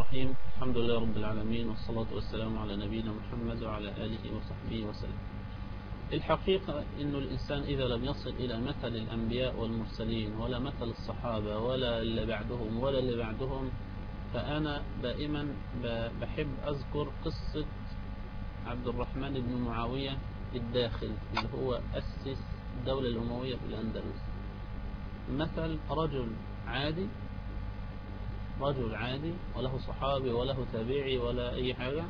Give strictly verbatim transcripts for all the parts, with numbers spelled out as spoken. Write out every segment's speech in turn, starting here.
الرحيم. الحمد لله رب العالمين، والصلاة والسلام على نبينا محمد وعلى آله وصحبه وسلم. الحقيقة أن الإنسان إذا لم يصل إلى مثل الأنبياء والمرسلين ولا مثل الصحابة ولا اللي بعدهم ولا اللي بعدهم، فأنا دائما بحب أذكر قصة عبد الرحمن بن معاوية الداخل اللي هو أسس الدولة الأموية في الأندلس. مثل رجل عادي رجل عادي وله صحابي وله تابعي ولا أي حاجة،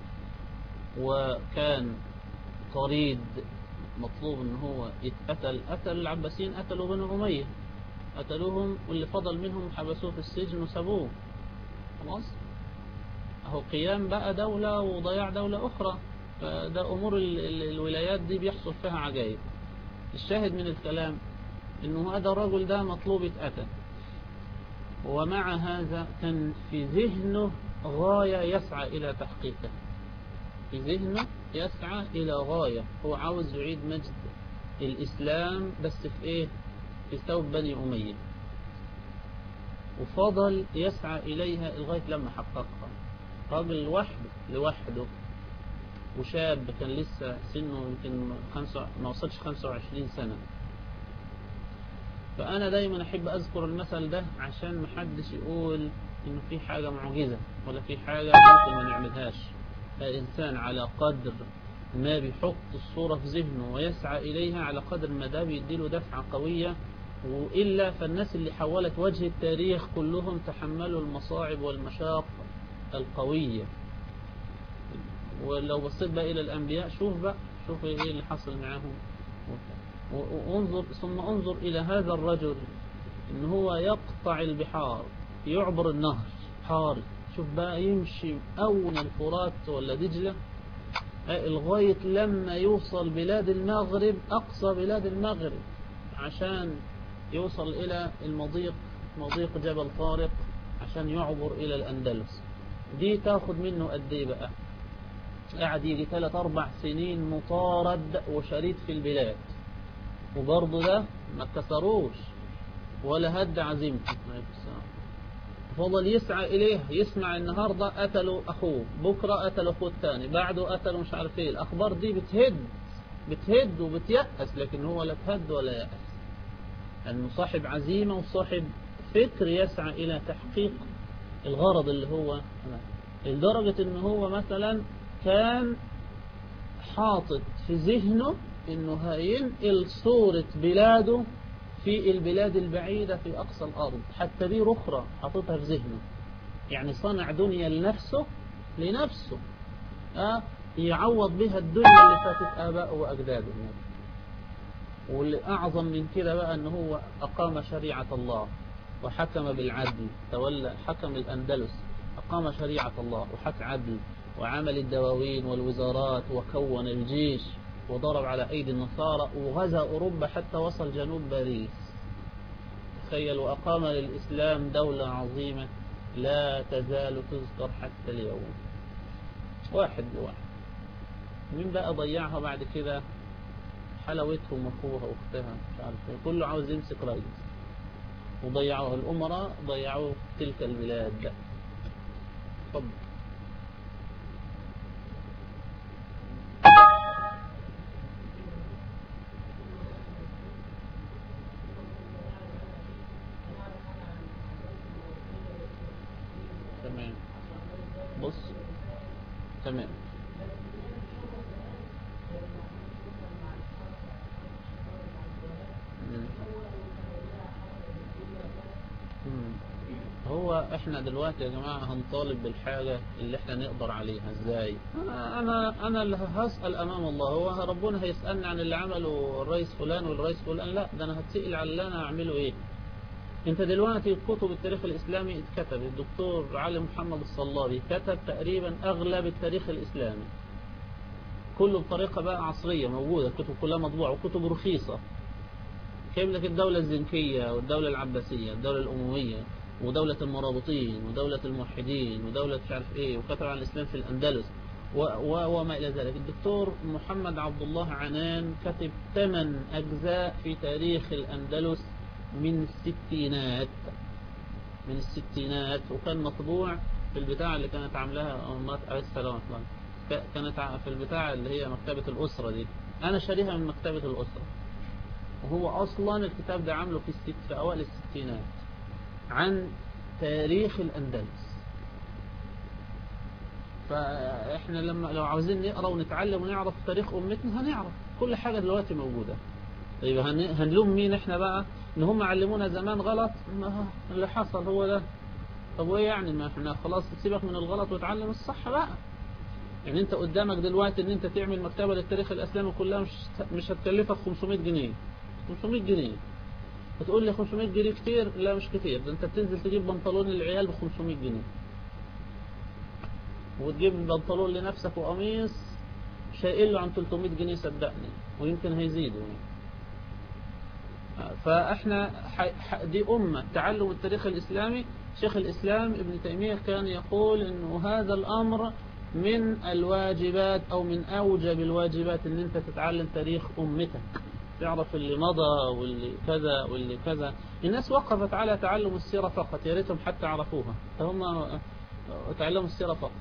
وكان طريد مطلوب ان هو يتقتل. قتل العباسيين، قتلوا بنو أمية، قتلوهم، واللي فضل منهم حبسوه في السجن وسابوه. خلاص، اهو قيام بقى دولة وضياع دولة أخرى. فده أمور ال ال الولايات دي بيحصل فيها عجائب. الشاهد من الكلام انه هذا الرجل ده مطلوب يتقتل، ومع هذا كان في ذهنه غاية يسعى إلى تحقيقها. في ذهنه يسعى إلى غاية، هو عاوز يعيد مجد الإسلام، بس في إيه؟ في ثوب بني أمية. وفضل يسعى إليها لغاية لما حققها. راجل لوحده لوحده وشاب كان لسه سنه يمكن خمسة ما وصلش خمسة وعشرين سنة. فأنا دايما أحب أذكر المثل ده عشان محدش يقول إنه في حاجة معجزة ولا في حاجة ممكن ما نعملهاش. الإنسان على قدر ما بيحط الصورة في ذهنه ويسعى إليها، على قدر ما ده بيديله دفعة قوية. وإلا فالناس اللي حولت وجه التاريخ كلهم تحملوا المصاعب والمشاق القوية. ولو بصيت بقى إلى الأنبياء، شوف بقى شوف إيه اللي حصل معاهم. وانظر ثم انظر إلى هذا الرجل إن هو يقطع البحار، يعبر النهر حار. شوف بقى يمشي أول الفرات ولا دجلة لغاية لما يوصل بلاد المغرب، أقصى بلاد المغرب، عشان يوصل إلى المضيق، مضيق جبل طارق، عشان يعبر إلى الأندلس. دي تاخد منه قد إيه بقى؟ قاعد يجي ثلاث أربع سنين مطارد وشريد في البلاد، وبرضه ده ما كسروش ولا هد عزيمته. فضل يسعى إليه. يسمع النهاردة قتلوا أخوه، بكرة قتلوا أخوه الثاني، بعده قتلوا مش عارف إيه. الأخبار دي بتهد بتهد وبتيأس، لكن هو لا تهد ولا يأس، أنه صاحب عزيمة وصاحب فكر يسعى إلى تحقيق الغرض اللي هو، لدرجة أنه هو مثلا كان حاطط في ذهنه أنه هينقل صورة بلاده في البلاد البعيدة في أقصى الأرض. حتى دي أخرى حطتها في ذهنه، يعني صنع دنيا لنفسه لنفسه أه يعوض بها الدنيا اللي فاتت آباءه وأجداده. واللي أعظم من كده بقى أنه هو أقام شريعة الله وحكم بالعدل. تولى حكم الأندلس، أقام شريعة الله وحك عدل، وعمل الدواوين والوزارات، وكون الجيش، وضرب على أيدي النصارى، وغزا أوروبا حتى وصل جنوب باريس. تخيل، وأقام للإسلام دولة عظيمة لا تزال تذكر حتى اليوم، واحد لواحد. مين بقى ضيعها بعد كده؟ حلوتهم أخوها وأختها، مش عارف ايه، كله عاوز يمسك رئيس. وضيعوها الأمراء، ضيعوه تلك البلاد. طب تمام، بص، تمام. هو احنا دلوقتي يا جماعة هنطالب بالحاجة اللي احنا نقدر عليها ازاي؟ انا انا انا اللي هسأل امام الله. هو ربنا هيسألني عن اللي عمله الرئيس فلان والرئيس فلان؟ لا، ده انا هتسأل على اللي انا اعمله ايه. انت دلوقتي كتب التاريخ الاسلامي اتكتب، الدكتور علي محمد الصلابي كتب تقريبا اغلب التاريخ الاسلامي كله بطريقة بقى عصرية، موجودة الكتب كلها مطبوعة وكتب رخيصة. كيف لك الدولة الزنكية والدولة العباسية، الدولة الأموية، ودولة المرابطين، ودولة الموحدين، ودولة مش عارف ايه، وكتب عن الإسلام في الأندلس و و وما إلى ذلك. الدكتور محمد عبد الله عنان كتب ثمان أجزاء في تاريخ الأندلس من الستينات من الستينات وكان مطبوع في البتاع اللي كانت عاملاها أمات عليه السلام، كانت في البتاع اللي هي مكتبة الأسرة دي، أنا شاريها من مكتبة الأسرة. وهو أصلا الكتاب ده عامله في الست في أوائل الستينات عن تاريخ الأندلس. فإحنا لما لو عاوزين نقرأ ونتعلم ونعرف تاريخ أمتنا هنعرف كل حاجة دلوقتي موجودة. طيب هنلوم مين إحنا بقى؟ إن هم علمونا زمان غلط، ما اللي حصل هو ده. طب وإيه يعني؟ ما إحنا خلاص سيبك من الغلط وتعلم الصح بقى. يعني أنت قدامك دلوقتي إن أنت تعمل مكتبة للتاريخ الإسلامي كلها مش مش هتكلفك خمسمائة جنيه. خمسمائة جنيه بتقول لي خمسمائة جنيه كتير؟ لا مش كتير، ده أنت بتنزل تجيب بنطلون للعيال ب خمسمائة جنيه، وتجيب بنطلون لنفسك وقميص شايل له عن ثلاثمائة جنيه صدقني، ويمكن هيزيدوا. فاحنا دي أمة تعلم التاريخ الإسلامي. شيخ الإسلام ابن تيمية كان يقول إنه هذا الأمر من الواجبات أو من أوجب الواجبات، إن أنت تتعلم تاريخ أمتك، تعرف اللي مضى واللي كذا واللي كذا. الناس وقفت على تعلم السيرة فقط، يا ريتهم حتى عرفوها، فهم تعلموا السيرة فقط.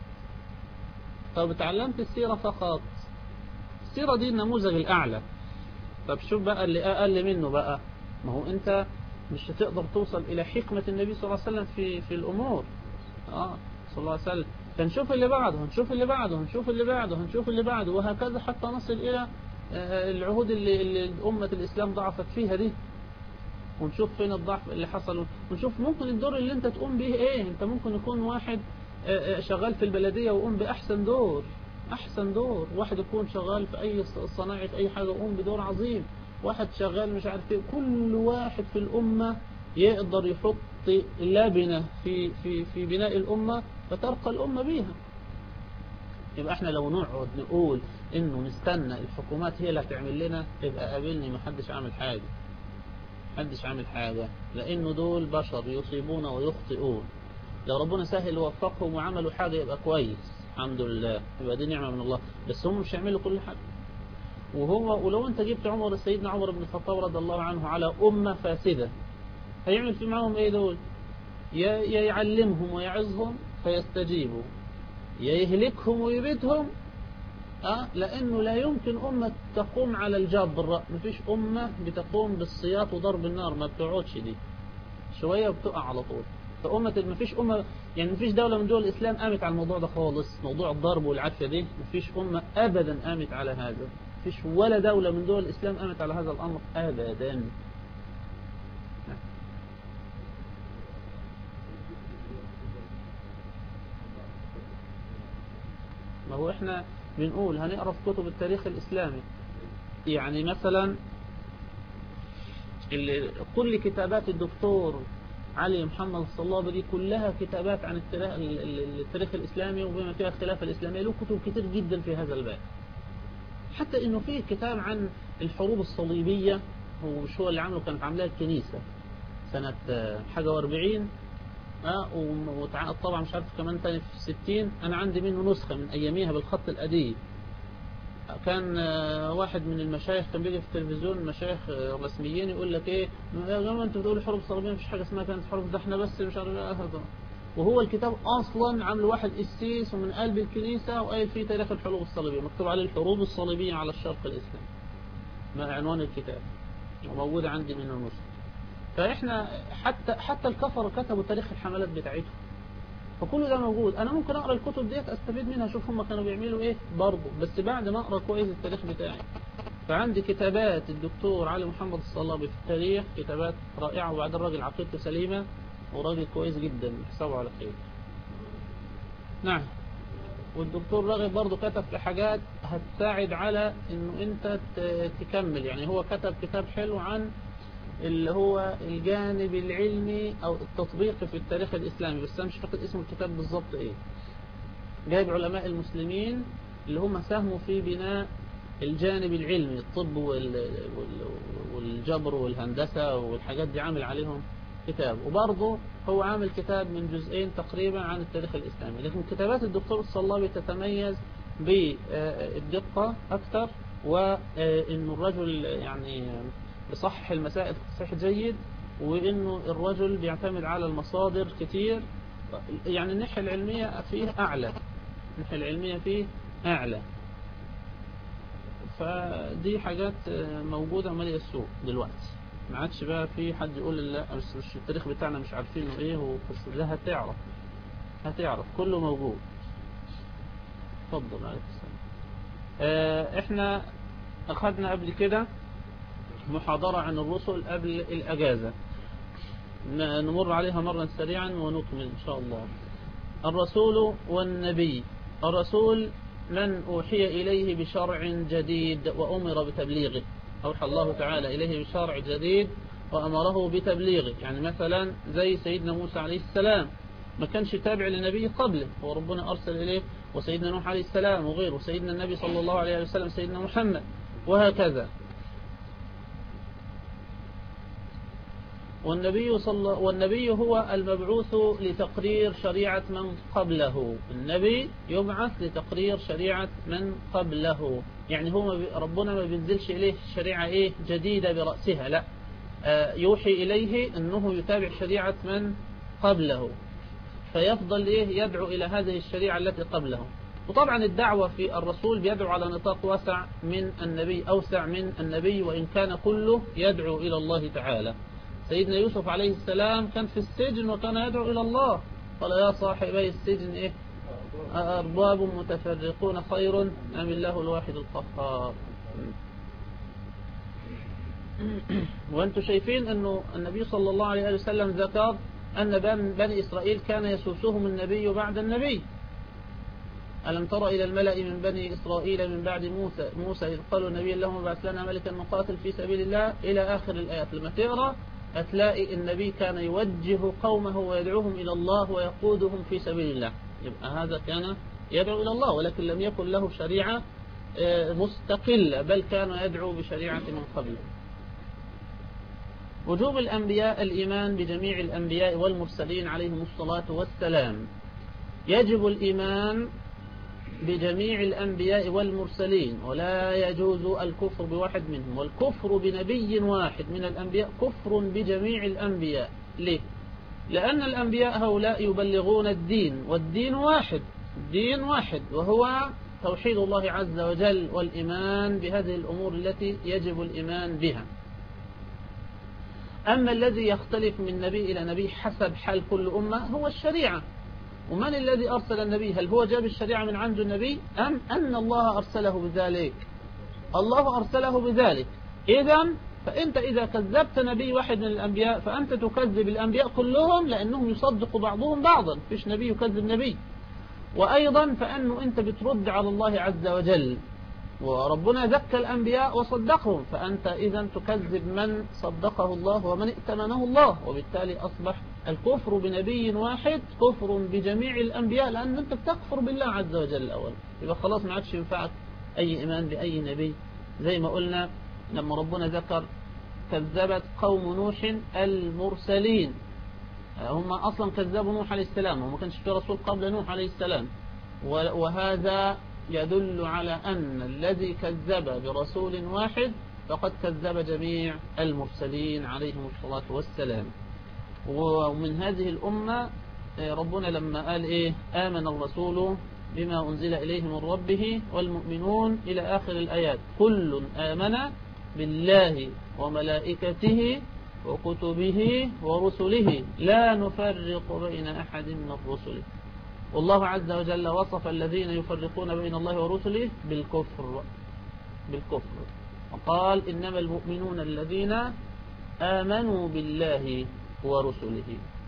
طب تعلمت السيرة فقط، السيرة دي النموذج الأعلى. طب شوف بقى اللي أقل منه بقى، ما هو أنت مش هتقدر توصل إلى حكمة النبي صلى الله عليه وسلم في في الأمور. آه صلى الله عليه وسلم. فنشوف اللي بعده، هنشوف اللي بعده، هنشوف اللي بعده، هنشوف اللي بعده، وهكذا حتى نصل إلى العهود اللي, اللي أمة الإسلام ضعفت فيها دي، ونشوف فين الضعف اللي حصل، ونشوف ممكن الدور اللي أنت تقوم به إيه. أنت ممكن يكون واحد شغال في البلدية وقوم بأحسن دور، أحسن دور. واحد يكون شغال في أي صناعة في أي حاجة وقوم بدور عظيم. واحد شغال مش عارف ايه. كل واحد في الأمة يقدر يحط لبنة في في في بناء الأمة فترقى الأمة بيها. يبقى احنا لو نقعد نقول انه نستنى الحكومات هي اللي هتعمل لنا، يبقى قابلني محدش عامل حاجة، محدش عامل حاجة، لأنه دول بشر يصيبون ويخطئون. لو ربنا سهل ووفقهم وعملوا حاجة يبقى كويس، الحمد لله، يبقى دي نعمة من الله. بس هم مش هيعملوا كل حاجة. وهو ولو انت جبت عمر سيدنا عمر بن الخطاب رضي الله عنه على أمة فاسدة، هيعمل في معهم ايه دول؟ يا يعلمهم ويعظهم فيستجيبوا، يا يهلكهم ويبيدهم. أه؟ لأنه لا يمكن أمة تقوم على الجبر. مفيش أمة بتقوم بالسياط وضرب النار، ما بتقعدش دي شوية وبتقع على طول. فأمة مفيش أمة، يعني مفيش دولة من دول الإسلام قامت على الموضوع ده خالص، موضوع الضرب والعافية دي مفيش أمة أبدا قامت على هذا. مفيش ولا دولة من دول الإسلام قامت على هذا الأمر أبدا. ما هو إحنا بنقول هنقرأ في كتب التاريخ الإسلامي، يعني مثلا كل كتابات الدكتور علي محمد الصلابي دي كلها كتابات عن التاريخ الإسلامي وبما فيها الخلافة الإسلامية. له كتب كتير جدا في هذا الباب، حتى إنه فيه كتاب عن الحروب الصليبية، هو مش هو اللي عمله، كانت عاملاها الكنيسة سنة حاجة واربعين، اه وطبعا مش عارف كمان تاني في ستين. أنا عندي منه نسخة من أياميها بالخط القديم. كان واحد من المشايخ كان بيجي في التلفزيون، مشايخ رسميين، يقول لك ايه يا جماعه انتوا بتقولوا حروب صليبيه، مفيش حاجه اسمها كانت حروب، ده احنا بس مش عارف ايه. وهو الكتاب اصلا عامله واحد قسيس ومن قلب الكنيسه وقايل فيه تاريخ الحروب الصليبيه، مكتوب عليه الحروب الصليبيه على الشرق الاسلامي ما عنوان الكتاب، وموجوده عندي منه نسخه. فاحنا حتى حتى الكفر كتبوا تاريخ الحملات بتاعتهم، فكل ده موجود. انا ممكن اقرا الكتب ديت استفيد منها، اشوف هم كانوا بيعملوا ايه برضه، بس بعد ما اقرا كويس التاريخ بتاعي. فعندي كتابات الدكتور علي محمد الصلابي في التاريخ، كتابات رائعه، وبعد الراجل عقيدته سليمه وراجل كويس جدا، حسابه على خير. نعم. والدكتور راغب برضه كتب في حاجات هتساعد على انه انت تكمل. يعني هو كتب كتاب حلو عن اللي هو الجانب العلمي أو التطبيقي في التاريخ الإسلامي، بس أنا مش فاكر اسم الكتاب بالضبط إيه. جايب علماء المسلمين اللي هم ساهموا في بناء الجانب العلمي، الطب والجبر والهندسة والحاجات دي، عامل عليهم كتاب. وبرضه هو عامل كتاب من جزئين تقريبا عن التاريخ الإسلامي. لكن كتابات الدكتور الصلابي تتميز بالدقة أكثر، وإنه الرجل يعني بصحح المسائل تصحيح جيد، وإنه الرجل بيعتمد على المصادر كتير، يعني الناحية العلمية فيه أعلى، الناحية العلمية فيه أعلى. فدي حاجات موجودة مالية السوق دلوقتي، ما عادش بقى في حد يقول لا بس مش التاريخ بتاعنا مش عارفينه ايه وقصة. لا، هتعرف هتعرف كله موجود. اتفضل عليك السلام. اه احنا اخذنا قبل كده محاضرة عن الرسل قبل الاجازة، نمر عليها مرة سريعا ونكمل ان شاء الله. الرسول والنبي. الرسول من أوحي إليه بشرع جديد وأمر بتبليغه، أوحى الله تعالى إليه بشرع جديد وأمره بتبليغه. يعني مثلا زي سيدنا موسى عليه السلام ما كانش تابع لنبي قبله وربنا أرسل إليه، وسيدنا نوح عليه السلام وغيره، وسيدنا النبي صلى الله عليه وسلم سيدنا محمد، وهكذا. والنبي صلى والنبي هو المبعوث لتقرير شريعة من قبله. النبي يبعث لتقرير شريعة من قبله، يعني هو ربنا ما بينزلش إليه شريعة إيه جديدة برأسها، لا، يوحي إليه أنه يتابع شريعة من قبله، فيفضل إيه يدعو إلى هذه الشريعة التي قبله. وطبعا الدعوة في الرسول بيدعو على نطاق واسع من النبي، أوسع من النبي، وإن كان كله يدعو إلى الله تعالى. سيدنا يوسف عليه السلام كان في السجن وكان يدعو إلى الله، قال يا صاحبي السجن إيه أرباب متفرقون خير أم الله الواحد القهار. وأنتم شايفين أنه النبي صلى الله عليه وسلم ذكر أن بني إسرائيل كان يسوسهم النبي بعد النبي. ألم تر إلى الملأ من بني إسرائيل من بعد موسى موسى إذ قالوا النبي اللهم ابعث لنا ملكا نقاتل في سبيل الله إلى آخر الآيات. لما تقرأ هتلاقي النبي كان يوجه قومه ويدعوهم إلى الله ويقودهم في سبيل الله. يبقى هذا كان يدعو إلى الله، ولكن لم يكن له شريعة مستقلة، بل كان يدعو بشريعة من قبله. وجوب الأنبياء الإيمان بجميع الأنبياء والمرسلين عليهم الصلاة والسلام. يجب الإيمان بجميع الأنبياء والمرسلين، ولا يجوز الكفر بواحد منهم، والكفر بنبي واحد من الأنبياء كفر بجميع الأنبياء. ليه؟ لأن الأنبياء هؤلاء يبلغون الدين، والدين واحد، الدين واحد وهو توحيد الله عز وجل والإيمان بهذه الأمور التي يجب الإيمان بها. أما الذي يختلف من نبي إلى نبي حسب حال كل أمة هو الشريعة. ومن الذي أرسل النبي؟ هل هو جاب الشريعة من عند النبي أم أن الله أرسله بذلك؟ الله أرسله بذلك. إذن فأنت إذا كذبت نبي واحد من الأنبياء فأنت تكذب الأنبياء كلهم، لأنهم يصدق بعضهم بعضا، فيش نبي يكذب نبي. وأيضا فأنه أنت بترد على الله عز وجل، وربنا ذكى الأنبياء وصدقهم، فأنت إذن تكذب من صدقه الله ومن ائتمنه الله، وبالتالي أصبح الكفر بنبي واحد كفر بجميع الأنبياء، لأن أنت بتكفر بالله عز وجل الأول، يبقى خلاص ما عادش ينفعك أي إيمان بأي نبي. زي ما قلنا لما ربنا ذكر كذبت قوم نوح المرسلين، هم أصلا كذبوا نوح عليه السلام، وما كانش في رسول قبل نوح عليه السلام، وهذا يدل على أن الذي كذب برسول واحد فقد كذب جميع المرسلين عليهم الصلاة والسلام. ومن هذه الأمة ربنا لما قال إيه آمن الرسول بما أنزل إليه من ربه والمؤمنون إلى آخر الآيات، كل آمن بالله وملائكته وكتبه ورسله لا نفرق بين أحد من رسله. والله عز وجل وصف الذين يفرقون بين الله ورسله بالكفر بالكفر وقال إنما المؤمنون الذين آمنوا بالله ورسله.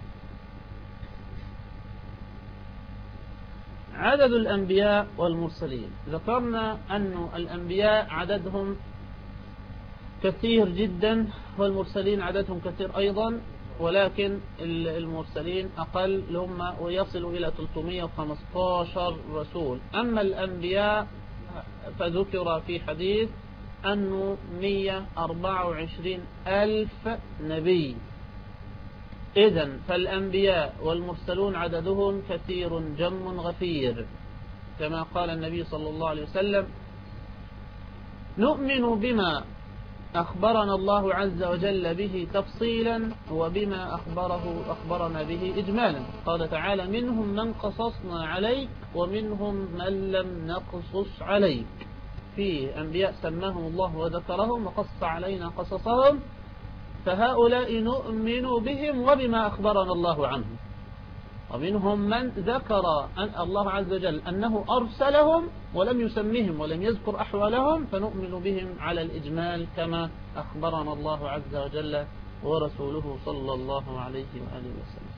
عدد الأنبياء والمرسلين، ذكرنا أن الأنبياء عددهم كثير جدا والمرسلين عددهم كثير أيضا، ولكن المرسلين أقل هم ويصلوا إلى ثلاثمائة وخمسة عشر رسول. أما الأنبياء فذكر في حديث أنه مئة وأربعة وعشرين ألف نبي. إذن فالأنبياء والمرسلون عددهم كثير جم غفير، كما قال النبي صلى الله عليه وسلم نؤمن بما أخبرنا الله عز وجل به تفصيلا وبما أخبره أخبرنا به إجمالا. قال تعالى: منهم من قصصنا عليك ومنهم من لم نقصص عليك. في أنبياء سماهم الله وذكرهم وقص علينا قصصهم، فهؤلاء نؤمن بهم وبما أخبرنا الله عنهم. ومنهم من ذكر أن الله عز وجل أنه أرسلهم ولم يسمهم ولم يذكر أحوالهم، فنؤمن بهم على الإجمال كما أخبرنا الله عز وجل ورسوله صلى الله عليه وآله وسلم.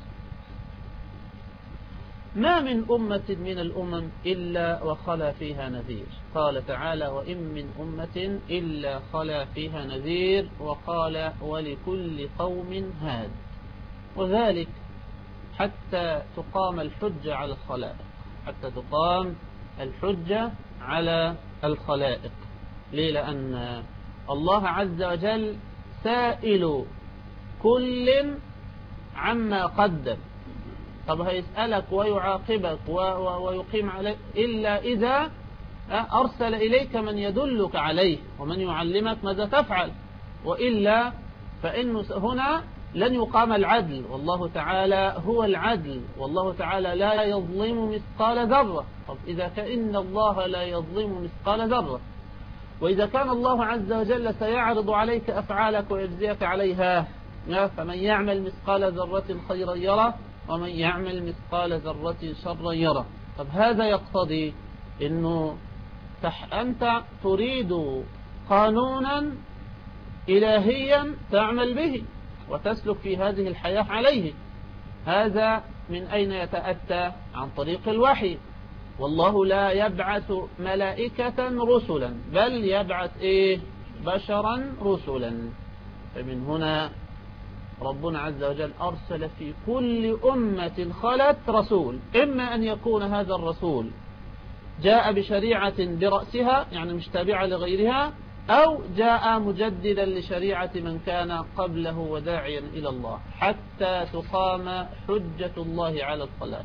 ما من أمة من الأمم إلا وخلا فيها نذير. قال تعالى: وإن من أمة إلا خلا فيها نذير. وقال: ولكل قوم هاد. وذلك حتى تقام الحجة على الخلائق، حتى تقام الحجة على الخلائق. ليه؟ لأن الله عز وجل سائل كل عما قدم. طب هيسألك ويعاقبك ويقيم عليك إلا إذا أرسل إليك من يدلك عليه ومن يعلمك ماذا تفعل، وإلا فإنه هنا لن يقام العدل. والله تعالى هو العدل، والله تعالى لا يظلم مثقال ذرة. طب إذا كأن الله لا يظلم مثقال ذرة، وإذا كان الله عز وجل سيعرض عليك أفعالك ويجزيك عليها، فمن يعمل مثقال ذرة خيرا يره ومن يعمل مثقال ذرة شرا يره. طب هذا يقتضي أنه أنت تريد قانونا إلهيا تعمل به وتسلك في هذه الحياة عليه. هذا من أين يتأتى؟ عن طريق الوحي. والله لا يبعث ملائكة رسلا، بل يبعث إيه؟ بشرا رسلا. فمن هنا ربنا عز وجل أرسل في كل أمة خلت رسول، إما أن يكون هذا الرسول جاء بشريعة برأسها يعني مش تابعة لغيرها، أو جاء مجددا لشريعة من كان قبله وداعيا إلى الله، حتى تقام حجة الله على الخلائق.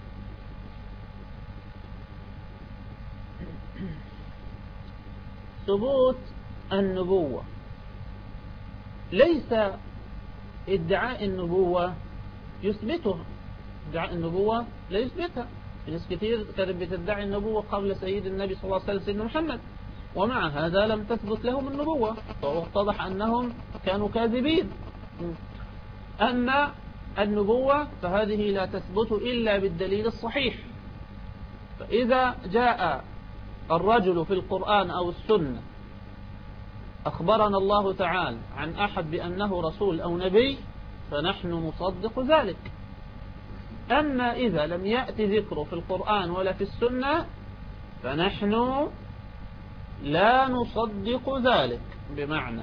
ثبوت النبوة ليس ادعاء النبوة يثبتها، ادعاء النبوة لا يثبتها. ناس كثير كانت بتدعي النبوة قبل سيد النبي صلى الله عليه وسلم سيدنا محمد، ومع هذا لم تثبت لهم النبوة، واتضح أنهم كانوا كاذبين. أما النبوة فهذه لا تثبت إلا بالدليل الصحيح. فإذا جاء الرجل في القرآن أو السنة أخبرنا الله تعالى عن أحد بأنه رسول أو نبي فنحن نصدق ذلك. أما إذا لم يأتي ذكره في القرآن ولا في السنة فنحن لا نصدق ذلك. بمعنى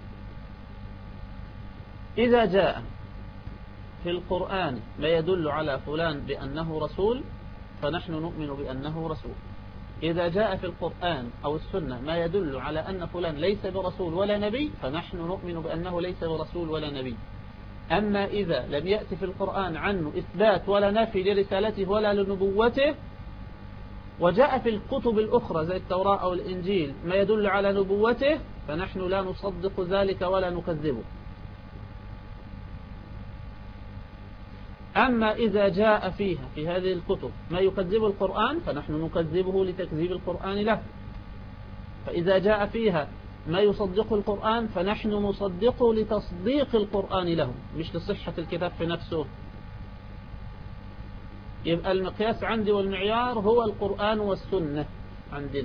إذا جاء في القرآن ما يدل على فلان بأنه رسول فنحن نؤمن بأنه رسول. إذا جاء في القرآن أو السنة ما يدل على أن فلان ليس برسول ولا نبي فنحن نؤمن بأنه ليس برسول ولا نبي. أما إذا لم يأتي في القرآن عنه إثبات ولا نفي لرسالته ولا لنبوته، وجاء في الكتب الأخرى زي التوراة أو الإنجيل ما يدل على نبوته فنحن لا نصدق ذلك ولا نكذبه. أما إذا جاء فيها في هذه الكتب ما يكذب القرآن فنحن نكذبه لتكذيب القرآن له. فإذا جاء فيها ما يصدق القرآن فنحن نصدقه لتصديق القرآن له، مش لصحة الكتاب في نفسه. يبقى المقياس عندي والمعيار هو القرآن والسنة عندنا.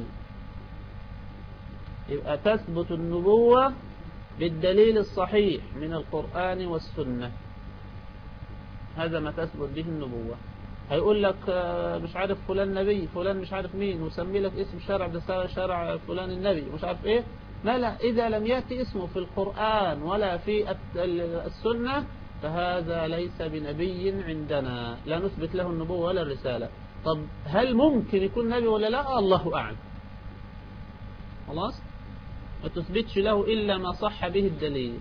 يبقى تثبت النبوة بالدليل الصحيح من القرآن والسنة، هذا ما تثبت به النبوة. هيقول لك مش عارف فلان نبي، فلان مش عارف مين، وسمي لك اسم شارع ده شارع فلان النبي مش عارف ايه. ما لا، إذا لم يأتي اسمه في القرآن ولا في السنة فهذا ليس بنبي عندنا، لا نثبت له النبوة ولا الرسالة. طب هل ممكن يكون نبي ولا لا؟ الله أعلم. خلاص، ما تثبتش له إلا ما صح به الدليل.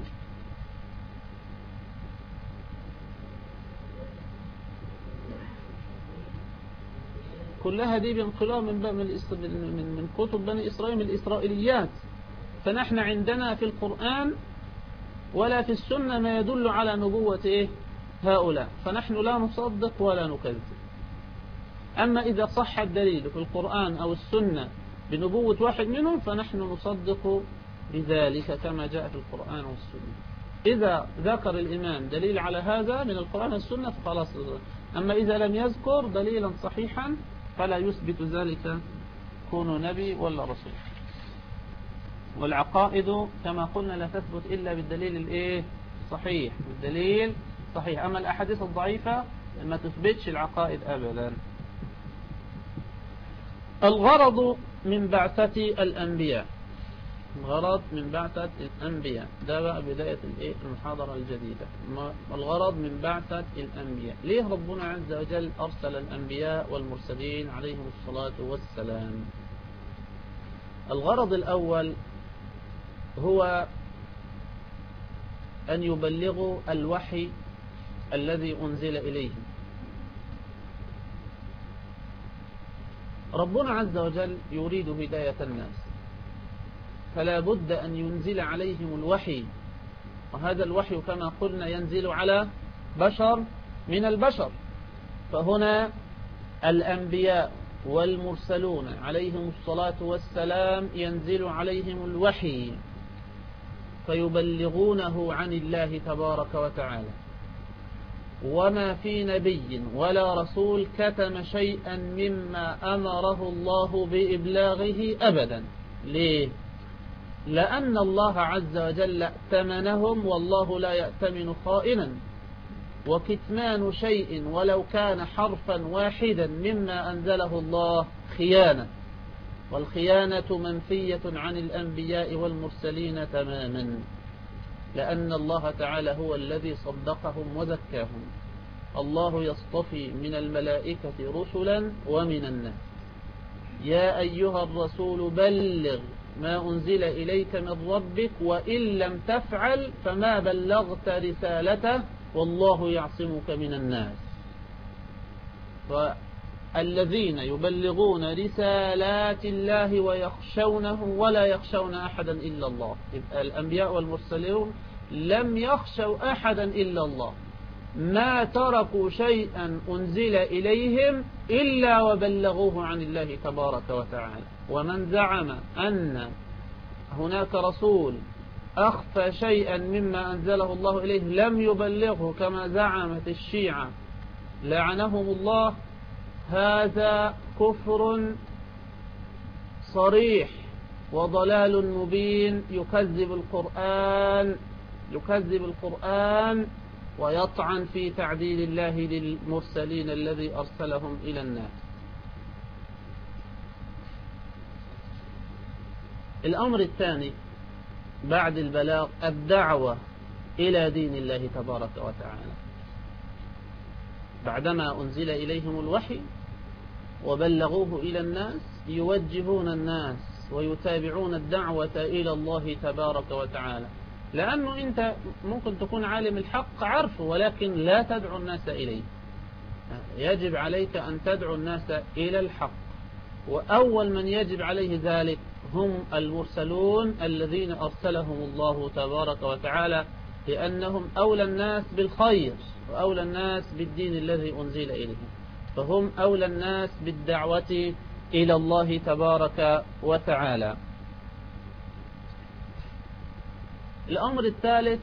كلها دي بينقلوها من من من كتب بني إسرائيل، من الإسرائيليات. فنحن عندنا في القرآن ولا في السنة ما يدل على نبوة إيه؟ هؤلاء، فنحن لا نصدق ولا نكذب. أما إذا صح الدليل في القرآن أو السنة بنبوة واحد منهم فنحن نصدق بذلك كما جاء في القرآن والسنة. إذا ذكر الإمام دليل على هذا من القرآن والسنة فخلاص. أما إذا لم يذكر دليلا صحيحا فلا يثبت ذلك كون نبي ولا رسول. والعقائد كما قلنا لا تثبت إلا بالدليل الإيه؟ صحيح، بالدليل صحيح. أما الأحاديث الضعيفة ما تثبتش العقائد أبدا. الغرض من بعثة الأنبياء، الغرض من بعثة الأنبياء ده بقى بداية المحاضرة الجديدة. الغرض من بعثة الأنبياء، ليه ربنا عز وجل أرسل الأنبياء والمرسلين عليهم الصلاة والسلام؟ الغرض الأول هو أن يبلغوا الوحي الذي أنزل إليهم. ربنا عز وجل يريد هداية الناس، فلا بد أن ينزل عليهم الوحي، وهذا الوحي كما قلنا ينزل على بشر من البشر. فهنا الأنبياء والمرسلون عليهم الصلاة والسلام ينزل عليهم الوحي فيبلغونه عن الله تبارك وتعالى. وما في نبي ولا رسول كتم شيئا مما أمره الله بإبلاغه أبدا. ليه؟ لأن الله عز وجل ائتمنهم، والله لا يأتمن خائنا. وكتمان شيء ولو كان حرفا واحدا مما أنزله الله خيانة، والخيانة منفية عن الأنبياء والمرسلين تماما، لأن الله تعالى هو الذي صدقهم وزكاهم. الله يصطفي من الملائكة رسلا ومن الناس. يا أيها الرسول بلغ ما أنزل إليك من ربك وإن لم تفعل فما بلغت رسالته والله يعصمك من الناس. فالذين يبلغون رسالات الله ويخشونه ولا يخشون أحدا إلا الله. الأنبياء والمرسلون لم يخشوا أحدا إلا الله، ما تركوا شيئا أنزل إليهم إلا وبلغوه عن الله تبارك وتعالى. ومن زعم أن هناك رسول أخفى شيئا مما أنزله الله إليه لم يبلغه كما زعمت الشيعة لعنهم الله، هذا كفر صريح وضلال مبين، يكذب القرآن يكذب القرآن ويطعن في تعديل الله للمرسلين الذي أرسلهم إلى الناس. الأمر الثاني بعد البلاغ الدعوة إلى دين الله تبارك وتعالى. بعدما أنزل إليهم الوحي وبلغوه إلى الناس يوجهون الناس ويتابعون الدعوة إلى الله تبارك وتعالى. لأنه أنت ممكن تكون عالم الحق عارفه ولكن لا تدعو الناس إليه. يجب عليك أن تدعو الناس إلى الحق، وأول من يجب عليه ذلك هم المرسلون الذين أرسلهم الله تبارك وتعالى، لأنهم أولى الناس بالخير وأولى الناس بالدين الذي أنزل إليهم، فهم أولى الناس بالدعوة إلى الله تبارك وتعالى. الأمر الثالث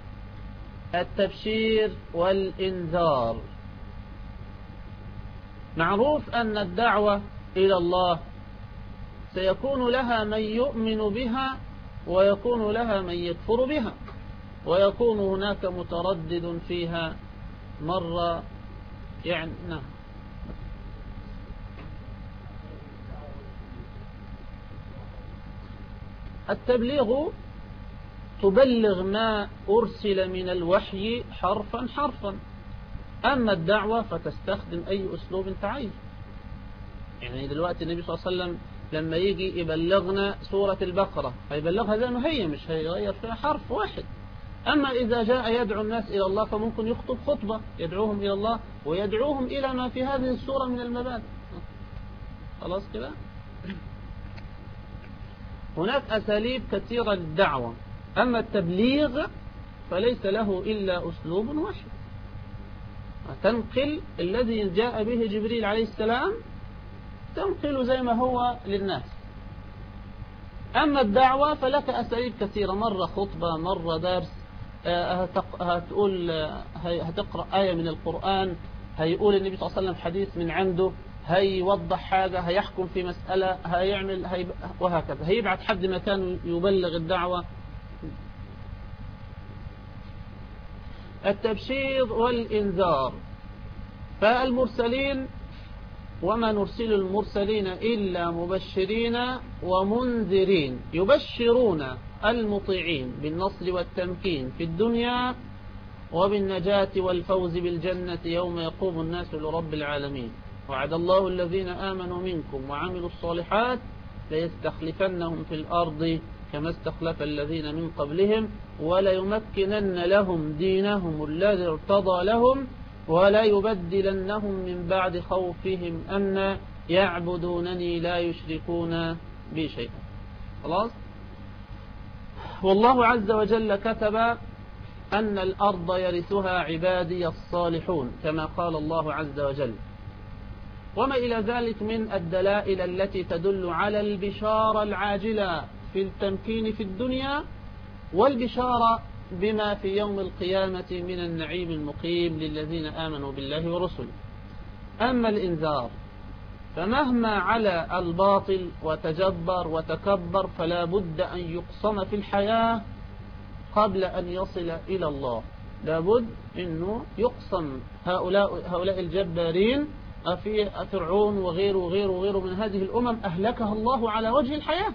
التبشير والإنذار. معروف أن الدعوة إلى الله سيكون لها من يؤمن بها ويكون لها من يكفر بها، ويكون هناك متردد فيها مرة يعني نعم. التبليغ تبلغ ما أرسل من الوحي حرفا حرفا، أما الدعوة فتستخدم أي أسلوب تعين. يعني دلوقتي النبي صلى الله عليه وسلم لما يجي يبلغنا سورة البقرة هيبلغها زي ما هي، مش هيغير فيها حرف واحد. أما إذا جاء يدعو الناس إلى الله فممكن يخطب خطبة يدعوهم إلى الله ويدعوهم إلى ما في هذه السورة من المبادئ. خلاص كده. هناك أساليب كثيرة للدعوة، أما التبليغ فليس له إلا أسلوب واحد، تنقل الذي جاء به جبريل عليه السلام، تنقل زي ما هو للناس. أما الدعوة فلك أساليب كثيرة، مرة خطبة، مرة درس، هتقول هتقرأ آية من القرآن، هيقول النبي صلى الله عليه وسلم حديث من عنده، هيوضح حاجة، هيحكم في مسألة، هيعمل هي وهكذا، هيبعت حد مكان يبلغ الدعوة. التبشير والإنذار، فالمرسلين وما نرسل المرسلين إلا مبشرين ومنذرين، يبشرون المطيعين بالنصر والتمكين في الدنيا وبالنجاة والفوز بالجنة يوم يقوم الناس لرب العالمين. وعد الله الذين آمنوا منكم وعملوا الصالحات ليستخلفنهم في الأرض كما استخلف الذين من قبلهم وليمكنن لهم دينهم الذي ارتضى لهم ولا يبدلنهم من بعد خوفهم أمنا يعبدونني لا يشركون بي شيئا. خلاص. والله عز وجل كتب أن الأرض يرثها عبادي الصالحون كما قال الله عز وجل. وما إلى ذلك من الدلائل التي تدل على البشارة العاجلة في التمكين في الدنيا والبشارة بما في يوم القيامة من النعيم المقيم للذين آمنوا بالله ورسله. أما الإنذار فمهما على الباطل وتجبر وتكبر فلا بد أن يقصم في الحياة قبل أن يصل إلى الله، لا بد أنه يقصم هؤلاء, هؤلاء الجبارين في فرعون وغيره وغيره وغيره من هذه الأمم أهلكها الله على وجه الحياة.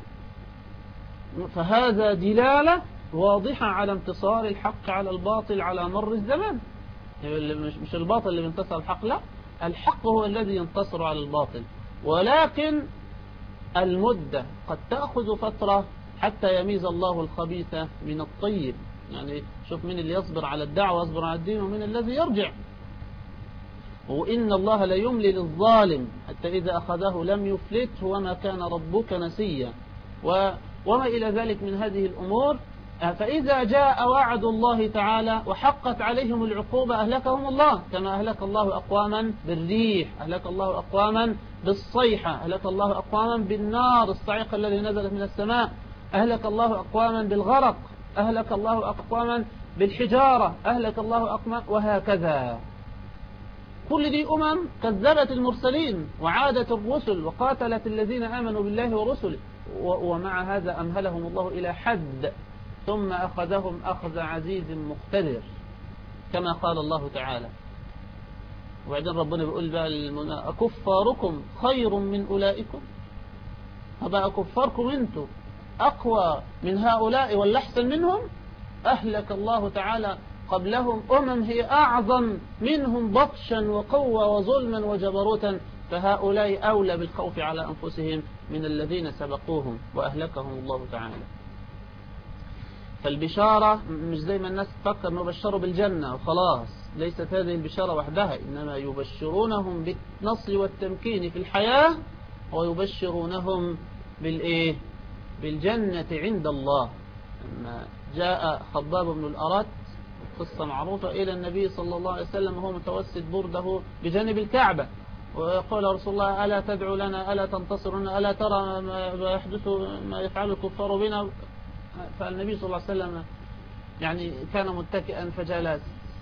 فهذا دلالة واضحة على انتصار الحق على الباطل على مر الزمان. مش الباطل اللي بينتصر الحق، لا، الحق هو الذي ينتصر على الباطل، ولكن المدة قد تأخذ فترة حتى يميز الله الخبيث من الطيب. يعني شوف من اللي يصبر على الدعوة يصبر على الدين ومن الذي يرجع. وإن الله لا يملي للظالم حتى إذا أخذه لم يفلته وما كان ربك نسيا وما إلى ذلك من هذه الأمور. فإذا جاء وعد الله تعالى وحقت عليهم العقوبة أهلكهم الله كما أهلك الله أقواما بالريح، أهلك الله أقواما بالصيحة، أهلك الله أقواما بالنار الصعيقة الذي نزلت من السماء، أهلك الله أقواما بالغرق، أهلك الله أقواما بالحجارة، أهلك الله أقواما، وهكذا. كل دي أمم كذبت المرسلين وعادت الرسل وقاتلت الذين آمنوا بالله ورسله، ومع هذا أمهلهم الله إلى حد ثم أخذهم أخذ عزيز مقتدر كما قال الله تعالى. وبعدين ربنا بيقول بقى أكفاركم خير من أولئكم؟ فبقى كفاركم انتم أقوى من هؤلاء ولا أحسن منهم؟ أهلك الله تعالى قبلهم أمم هي أعظم منهم بطشا وقوة وظلما وجبروتا، فهؤلاء أولى بالخوف على أنفسهم من الذين سبقوهم وأهلكهم الله تعالى. فالبشارة مش زي ما الناس تفكر نبشروا بالجنة وخلاص، ليست هذه البشارة وحدها، إنما يبشرونهم بالنصر والتمكين في الحياة ويبشرونهم بالإيه؟ بالجنة عند الله. لما جاء خباب بن الأرت قصة معروفة إلى النبي صلى الله عليه وسلم وهو متوسد برده بجانب الكعبة ويقول رسول الله ألا تدعو لنا ألا تنتصر لنا ألا ترى ما يحدث ما يفعل الكفار بنا؟ فالنبي صلى الله عليه وسلم يعني كان متكئا فجلس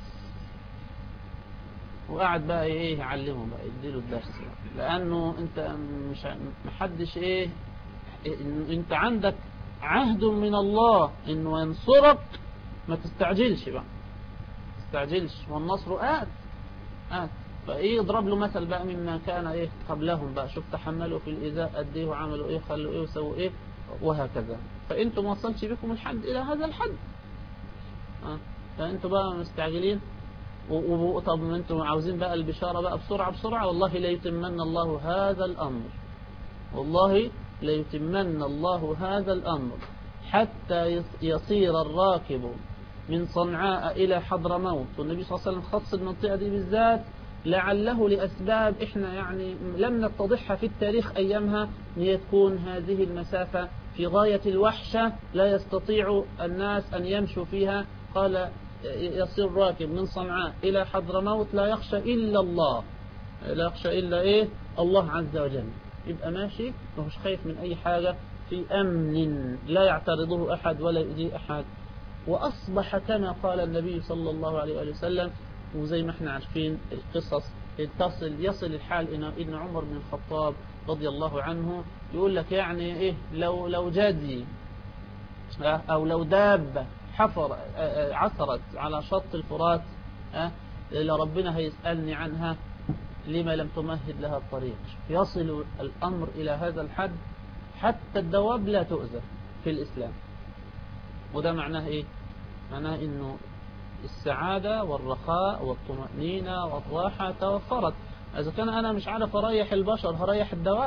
وقعد بقى ايه يعلمه بقى يديله الدرس، لانه انت مش محدش ايه انت عندك عهد من الله انه ينصرك، ما تستعجلش بقى تستعجلش والنصر آت آت فايه يضرب له مثل بقى مما كان ايه قبلهم بقى، شوف تحملوا في الإيذاء قد ايه وعملوا ايه خلوا ايه وسووا ايه وهكذا. فانتم ما وصلش بكم الحد الى هذا الحد، أه؟ فانتم بقى مستعجلين. طب ما انتم عاوزين بقى البشارة بقى بسرعة بسرعة، والله ليتمن الله هذا الأمر، والله ليتمن الله هذا الأمر حتى يصير الراكب من صنعاء إلى حضرموت. والنبي صلى الله عليه وسلم خص المنطقة دي بالذات لعله لأسباب إحنا يعني لم نتضحها في التاريخ أيامها، لتكون هذه المسافة في غاية الوحشة لا يستطيع الناس أن يمشوا فيها. قال يصير راكب من صنعاء إلى حضرموت لا يخشى إلا الله، لا يخشى إلا إيه؟ الله عز وجل. يبقى ماشي مش خايف من أي حاجة، في أمن لا يعترضه أحد ولا يؤذي أحد. وأصبح كما قال النبي صلى الله عليه وسلم، وزي ما احنا عارفين القصص تصل يصل الحال إن إن عمر بن الخطاب رضي الله عنه يقول لك يعني إيه، لو لو جدي أو لو دابة حفر عثرت على شط الفرات لربنا هيسألني عنها لما لم تمهد لها الطريق. يصل الأمر إلى هذا الحد حتى الدواب لا تؤذى في الإسلام. وده معناه إيه؟ معناه إنه السعادة والرخاء والطمأنينة والراحة توفرت. إذا كان أنا مش عارف أريح البشر هريح الدواب؟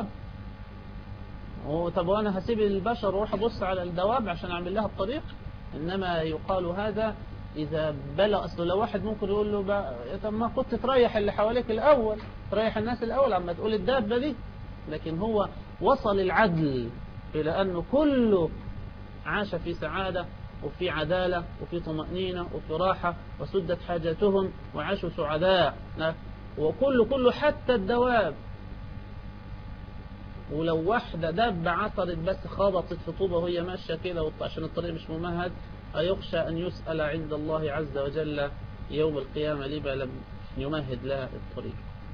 طب وأنا هسيب البشر وأروح أبص على الدواب عشان أعمل لها الطريق؟ إنما يقال هذا إذا بلغ. أصل لو واحد ممكن يقول له بقى طب ما كنت تريح اللي حواليك الأول، تريح الناس الأول عما تقول الدابة دي. لكن هو وصل العدل إلى أنه كله عاش في سعادة وفي عدالة وفي طمأنينة وفي راحة، وسدت حاجاتهم وعاشوا سعداء. وكله كله حتى الدواب. ولو واحدة دابة عثرت بس خبطت في طوبة وهي ماشية كده عشان الطريق مش ممهد، أيخشى أن يسأل عند الله عز وجل يوم القيامة لما لم يمهد لها الطريق.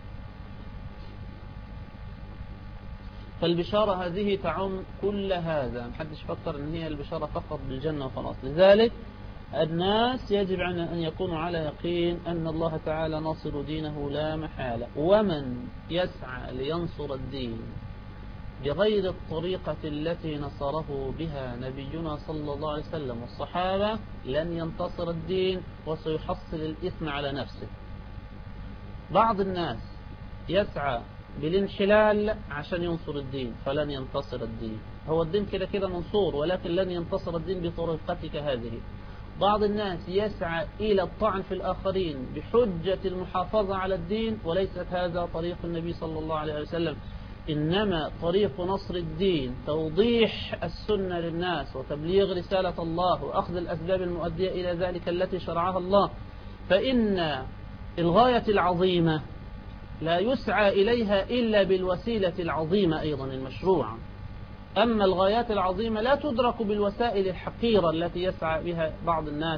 فالبشارة هذه تعم كل هذا، محدش فكر أن هي البشارة فقط بالجنة وخلاص. لذلك الناس يجب أن يكونوا على يقين أن الله تعالى ناصر دينه لا محالة. ومن يسعى لينصر الدين بغير الطريقة التي نصره بها نبينا صلى الله عليه وسلم والصحابة لن ينتصر الدين وسيحصل الإثم على نفسه. بعض الناس يسعى بالانحلال عشان ينصر الدين فلن ينتصر الدين. هو الدين كده كده منصور، ولكن لن ينتصر الدين بطريقتك هذه. بعض الناس يسعى إلى الطعن في الآخرين بحجة المحافظة على الدين، وليست هذا طريق النبي صلى الله عليه وسلم. إنما طريق نصر الدين توضيح السنة للناس وتبليغ رسالة الله وأخذ الأسباب المؤدية إلى ذلك التي شرعها الله. فإن الغاية العظيمة لا يسعى إليها إلا بالوسيلة العظيمة أيضا المشروعة. أما الغايات العظيمة لا تدرك بالوسائل الحقيرة التي يسعى بها بعض الناس.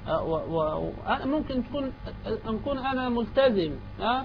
ممكن تكون أكون أنا ملتزم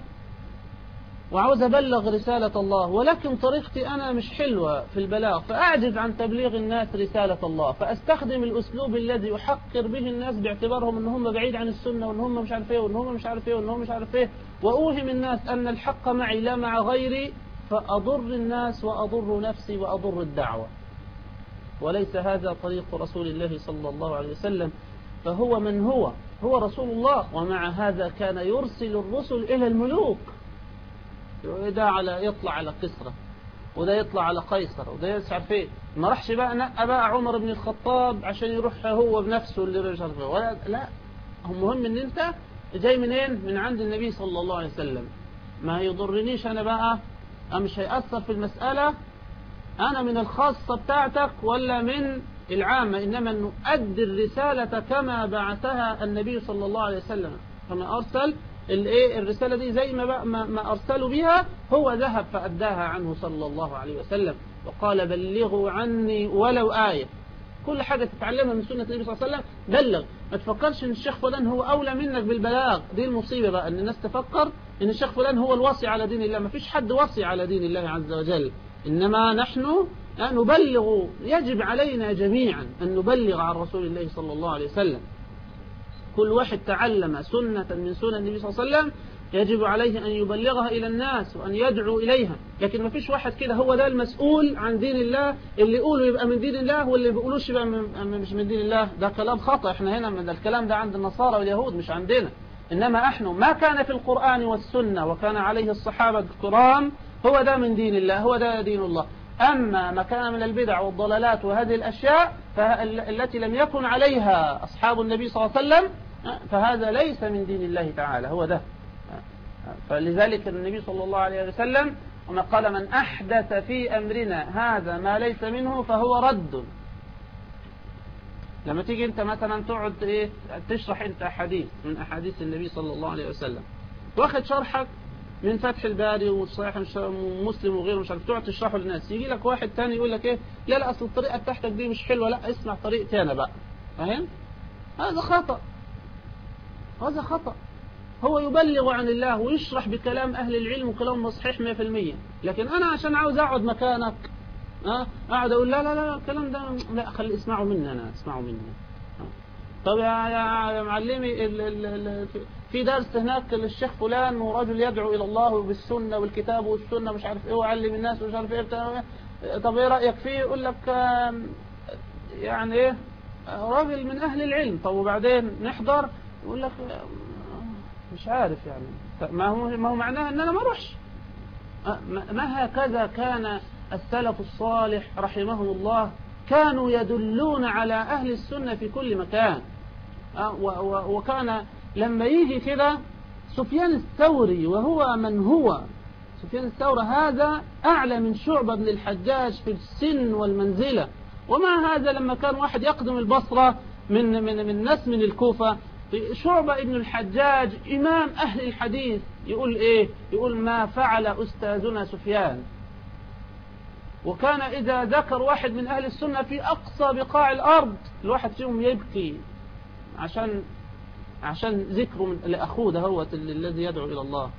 وعاوز أبلغ رسالة الله، ولكن طريقتي أنا مش حلوة في البلاغ، فأعجز عن تبليغ الناس رسالة الله، فأستخدم الأسلوب الذي يحقر به الناس باعتبارهم أن هم بعيد عن السنة وأن هم مش عارف إيه وأن هم مش عارف إيه وأن هم مش عارف إيه، وأوهم الناس أن الحق معي لا مع غيري، فأضر الناس وأضر نفسي وأضر الدعوة. وليس هذا طريق رسول الله صلى الله عليه وسلم. فهو من هو هو رسول الله، ومع هذا كان يرسل الرسل إلى الملوك. ده على يطلع على كسرى، وده يطلع على قيصر، وده يسعى فيه. ما راحش بقى نقى بقى عمر بن الخطاب عشان يروح هو بنفسه اللي رجع ولا لا. المهم ان انت جاي منين؟ من عند النبي صلى الله عليه وسلم. ما يضرنيش انا بقى، أنا مش هيأثر في المسألة انا من الخاصة بتاعتك ولا من العامة، انما نؤدي الرسالة كما بعثها النبي صلى الله عليه وسلم. كما ارسل الايه الرسالة دي زي ما, ما, ما أرسلوا بها، هو ذهب فأداها عنه صلى الله عليه وسلم، وقال بلغوا عني ولو آية. كل حاجة تتعلمها من سنة النبي صلى الله عليه وسلم بلغ. ما تفكرش ان الشيخ فلان هو أولى منك بالبلاغ. دي المصيبة بقى، ان الناس تفكر ان الشيخ فلان هو الوصي على دين الله. ما فيش حد وصي على دين الله عز وجل، إنما نحن نبلغ. يجب علينا جميعا أن نبلغ عن رسول الله صلى الله عليه وسلم. كل واحد تعلم سنة من سنن النبي صلى الله عليه وسلم يجب عليه أن يبلغها إلى الناس وأن يدعو إليها. لكن ما فيش واحد كده هو ده المسؤول عن دين الله، اللي يقوله يبقى من دين الله واللي بيقولوش يبقى مش من دين الله. ده كلام خطأ. احنا هنا من الكلام ده عند النصارى واليهود مش عندنا. إنما احنا ما كان في القرآن والسنة وكان عليه الصحابة الكرام هو ده من دين الله، هو ده دين الله. أما ما كان من البدع والضلالات وهذه الأشياء التي لم يكن عليها أصحاب النبي صلى الله عليه وسلم فهذا ليس من دين الله تعالى. هو ده. فلذلك النبي صلى الله عليه وسلم وما قال من أحدث في أمرنا هذا ما ليس منه فهو رد. لما تيجي انت مثلا تقعد ايه تشرح انت حديث من احاديث النبي صلى الله عليه وسلم، واخد شرحك من فتح الباري وصحيح مسلم وغيره مش عارف، تقعد تشرحه للناس، يجي لك واحد تاني يقول لك ايه لا لا اصل الطريقه بتاعتك دي مش حلوه، لا اسمع طريقتي انا بقى. فاهم؟ هذا خطأ، هذا خطأ. هو يبلغ عن الله ويشرح بكلام اهل العلم وكلام صحيح مية في المية، لكن انا عشان عاوز اقعد مكانك ها قاعد اقول لا لا لا الكلام ده لا، خلي اسمعوا مني انا، اسمعوا مني. طب يا يا معلمي ال ال ال في درس هناك للشيخ فلان ورجل يدعو الى الله بالسنه والكتاب والسنه مش عارف ايه ويعلم الناس ومش عارف ايه بتاع، طب ايه رايك فيه؟ يقول لك يعني ايه راجل من اهل العلم. طب وبعدين نحضر يقول لك مش عارف يعني، ما هو ما هو معناها ان انا ما اروحش. ما هكذا كان السلف الصالح رحمهم الله، كانوا يدلون على أهل السنة في كل مكان. وكان لما يجي كده سفيان الثوري وهو من هو سفيان الثوري هذا أعلى من شعبة بن الحجاج في السن والمنزلة، ومع هذا لما كان واحد يقدم البصرة من من من ناس من الكوفة، شعبة ابن الحجاج إمام أهل الحديث يقول إيه؟ يقول ما فعل أستاذنا سفيان. وكان إذا ذكر واحد من أهل السنة في أقصى بقاع الأرض الواحد فيهم يبكي عشان عشان ذكره لأخوه ده هو الذي يدعو إلى الله.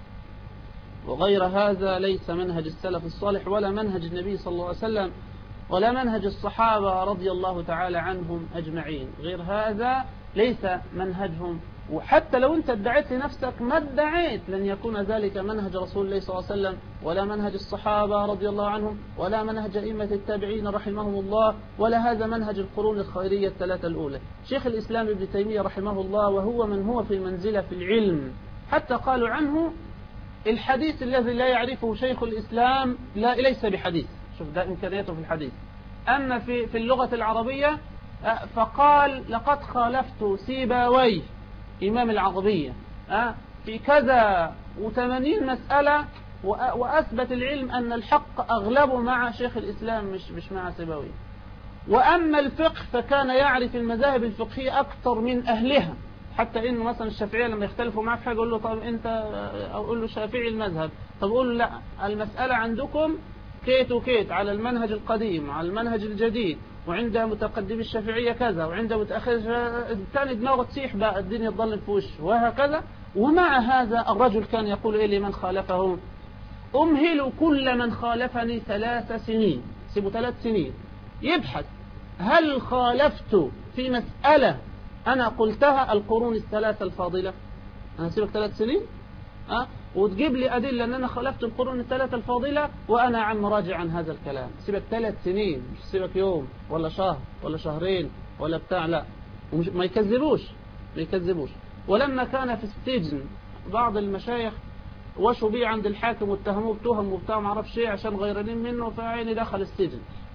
وغير هذا ليس منهج السلف الصالح ولا منهج النبي صلى الله عليه وسلم ولا منهج الصحابة رضي الله تعالى عنهم أجمعين. غير هذا ليس منهجهم، وحتى لو انت ادعيت لنفسك ما ادعيت لن يكون ذلك منهج رسول الله صلى الله عليه وسلم ولا منهج الصحابة رضي الله عنهم ولا منهج أئمة التابعين رحمهم الله ولا هذا منهج القرون الخيرية الثلاثة الأولى. شيخ الإسلام ابن تيمية رحمه الله وهو من هو في المنزلة في العلم، حتى قالوا عنه الحديث الذي لا يعرفه شيخ الإسلام لا ليس بحديث. شوف ده إمكانياته في الحديث. أما في في اللغة العربية فقال لقد خالفت سيباويه إمام العربية في كذا وثمانين مسألة، وأثبت العلم أن الحق أغلبه مع شيخ الإسلام مش مش مع سيباويه. وأما الفقه فكان يعرف المذاهب الفقهية أكثر من أهلها، حتى إنه مثلا الشافعية لما يختلفوا معه في حاجة يقول له طب أنت أقول له شافعي المذهب، طب أقول له لا المسألة عندكم كيت وكيت على المنهج القديم وعلى المنهج الجديد، وعند متقدم الشافعية كذا وعند متأخر الثاني دماغه تسيح بقى الدنيا تضل في وشه وهكذا. ومع هذا الرجل كان يقول إيه لمن خالفه؟ أمهل كل من خالفني ثلاث سنين، سيبوا ثلاث سنين يبحث هل خالفت في مسألة أنا قلتها القرون الثلاثة الفاضلة، أنا سيبك ثلاث سنين أه؟ وتجيب لي أدلة أن أنا خالفت القرون الثلاثة الفاضلة وأنا عم راجع عن هذا الكلام. سيبك ثلاث سنين، مش سيبك يوم ولا شهر ولا شهرين ولا بتاع، لا ومش ما يكذبوش ما يكذبوش. ولما كان في السجن بعض المشايخ وشوا بيه عند الحاكم واتهموه بتهم وبتاع ما اعرفش ايه عشان غيرانين منه، فعيني دخل السجن.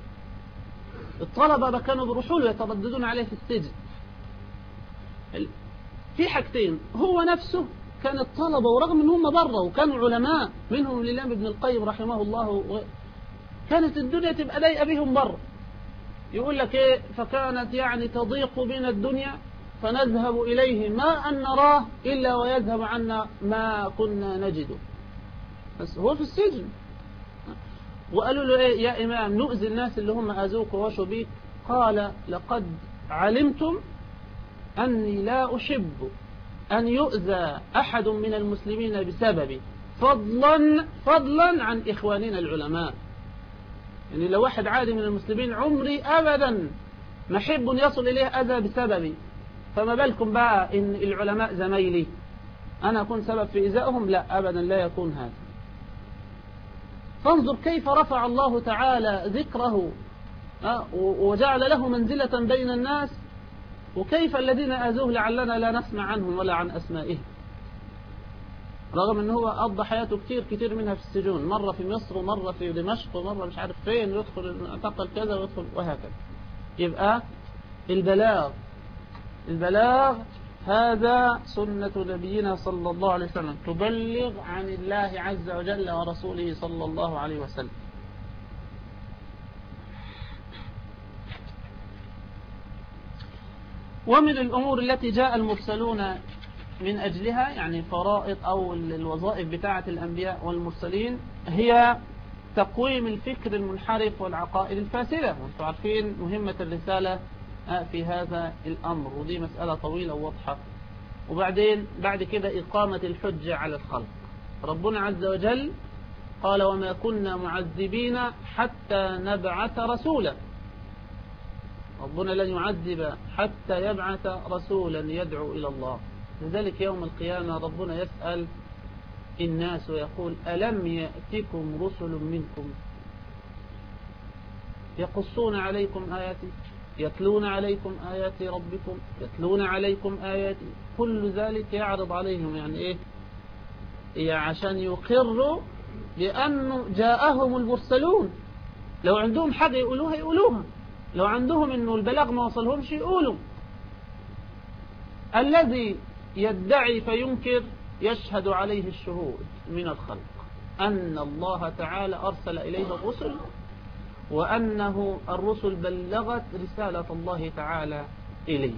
الطلبة كانوا بيروحوا له يترددون عليه في السجن. في حاجتين، هو نفسه كان الطلبة ورغم ان هم بره وكانوا علماء منهم الإمام ابن القيم رحمه الله، كانت الدنيا تبقى ضيقة بهم بره. يقول لك ايه فكانت يعني تضيق بنا الدنيا فنذهب إليه ما أن نراه إلا ويذهب عنا ما كنا نجده. بس هو في السجن. وقالوا له إيه يا إمام نؤذي الناس اللي هم أذوك ووشوا بيك؟ قال لقد علمتم أني لا أحب أن يؤذى أحد من المسلمين بسببي فضلا فضلا عن إخواننا العلماء. يعني لو واحد عادي من المسلمين عمري أبدا ما أحب أن يصل إليه أذى بسببي، فما بالكم بقى إن العلماء زميلي أنا أكون سبب في إيذائهم؟ لا أبدا لا يكون هذا. فانظر كيف رفع الله تعالى ذكره وجعل له منزلة بين الناس، وكيف الذين آذوه لعلنا لا نسمع عنهم ولا عن أسمائهم، رغم أنه هو قضى حياته كتير كتير منها في السجون، مرة في مصر ومرة في دمشق ومرة مش عارف فين، ويدخل اعتقل كذا ويدخل وهكذا. يبقى البلاغ البلاغ هذا سنة نبينا صلى الله عليه وسلم، تبلغ عن الله عز وجل ورسوله صلى الله عليه وسلم. ومن الأمور التي جاء المرسلون من أجلها، يعني فرائض أو الوظائف بتاعة الأنبياء والمرسلين، هي تقويم الفكر المنحرف والعقائد الفاسدة. وانتم عارفين مهمة الرسالة في هذا الأمر، ودي مسألة طويلة وواضحة. وبعدين بعد كده إقامة الحجة على الخلق. ربنا عز وجل قال: وما كنا معذبين حتى نبعث رسولا. ربنا لن يعذب حتى يبعث رسولا يدعو إلى الله. لذلك يوم القيامة ربنا يسأل الناس ويقول: ألم يأتكم رسل منكم يقصون عليكم آياتي، يتلون عليكم آيات ربكم، يتلون عليكم آياتي. كل ذلك يعرض عليهم، يعني إيه؟ يعني عشان يقروا بأنه جاءهم المرسلون. لو عندهم حاجة يقولوها يقولوها، لو عندهم إنه البلاغ ما وصلهمش يقولوا. الذي يدعي فينكر يشهد عليه الشهود من الخلق أن الله تعالى أرسل إليه الرسل، وأنه الرسل بلغت رسالة الله تعالى إليه،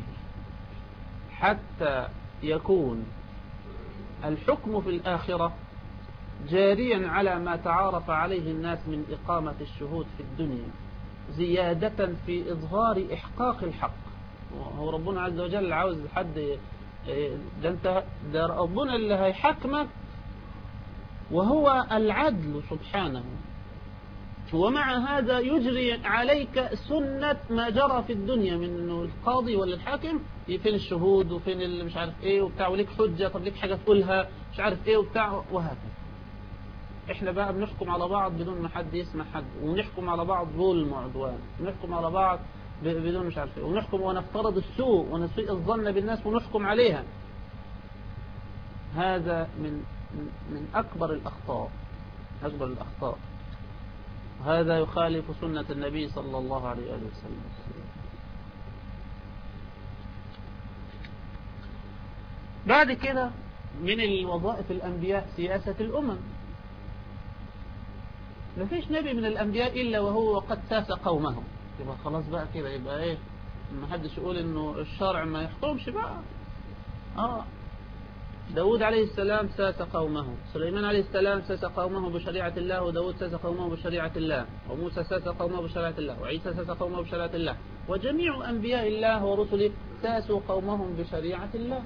حتى يكون الحكم في الآخرة جاريا على ما تعارف عليه الناس من إقامة الشهود في الدنيا، زيادة في إظهار إحقاق الحق. هو ربنا عز وجل عاوز حد ده انت ده ربنا اللي هيحكمك، وهو العدل سبحانه. ومع هذا يجري عليك سنة ما جرى في الدنيا، من انه القاضي ولا الحاكم فين الشهود وفين اللي مش عارف ايه وبتاع، وليك حجة، طب ليك حاجة تقولها مش عارف ايه وبتاع، وهكذا. احنا بقى بنحكم على بعض بدون ما حد يسمع حد، ونحكم على بعض ظلم وعدوان، ونحكم على بعض بدون مش عارف ايه، ونحكم ونفترض السوء ونسيء الظن بالناس ونحكم عليها. هذا من من أكبر الأخطاء، أكبر الأخطاء. هذا يخالف سنة النبي صلى الله عليه وسلم. بعد كده من الوظائف الأنبياء سياسة الأمم. ما فيش نبي من الأنبياء إلا وهو قد ساس قومه. يبقى خلاص بقى كده، يبقى إيه، ما حدش يقول إنه الشرع ما يحكمش بقى. آه داود عليه السلام ساس قومه، سليمان عليه السلام ساس قومه بشريعة الله، وداود ساس قومه بشريعة الله، وموسى ساس قومه بشريعة الله، وعيسى ساس قومه بشريعة الله، وجميع أنبياء الله ورسله ساسوا قومهم بشريعة الله.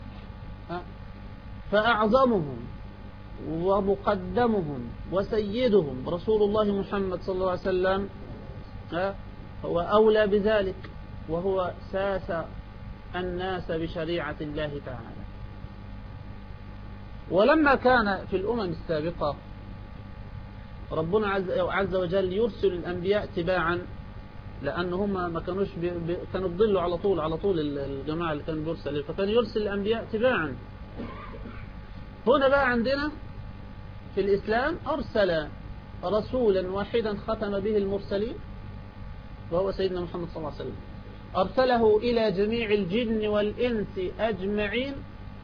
فأعظمهم ومقدمهم وسيدهم رسول الله محمد صلى الله عليه وسلم هو أولى بذلك، وهو ساس الناس بشريعة الله تعالى. ولما كان في الأمم السابقة ربنا عز وجل يرسل الأنبياء تباعا، لأن هم ما كانوش بي بي كانوا بيضلوا على طول على طول الجماعة اللي كانوا بيرسل، فكان يرسل الأنبياء تباعا. هنا بقى عندنا في الإسلام أرسل رسولا واحدا ختم به المرسلين، وهو سيدنا محمد صلى الله عليه وسلم، أرسله إلى جميع الجن والإنس أجمعين.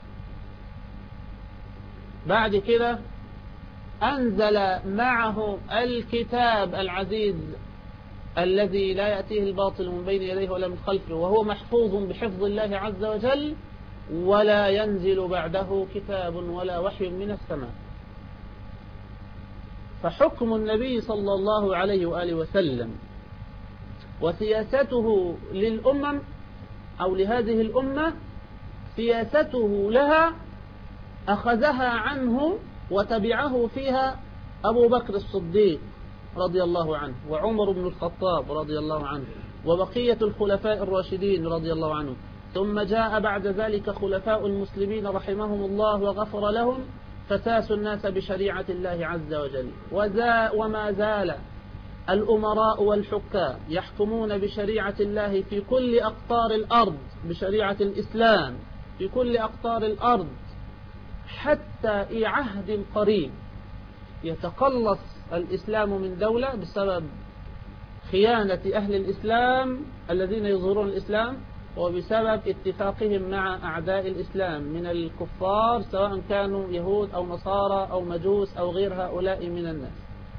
بعد كده أنزل معه الكتاب العزيز الذي لا يأتيه الباطل من بين يديه ولا من خلفه، وهو محفوظ بحفظ الله عز وجل، ولا ينزل بعده كتاب ولا وحي من السماء. فحكم النبي صلى الله عليه وآله وسلم وسياسته للأمم أو لهذه الأمة، سياسته لها أخذها عنه وتبعه فيها أبو بكر الصديق رضي الله عنه، وعمر بن الخطاب رضي الله عنه، وبقية الخلفاء الراشدين رضي الله عنهم. ثم جاء بعد ذلك خلفاء المسلمين رحمهم الله وغفر لهم، فساسوا الناس بشريعة الله عز وجل. وذا وما زال الأمراء والحكام يحكمون بشريعة الله في كل أقطار الأرض، بشريعة الإسلام في كل أقطار الأرض، حتى في عهد قريب يتقلص الإسلام من دولة بسبب خيانة أهل الإسلام الذين يظهرون الإسلام، وبسبب اتفاقهم مع أعداء الإسلام من الكفار سواء كانوا يهود أو نصارى أو مجوس أو غير هؤلاء من الناس.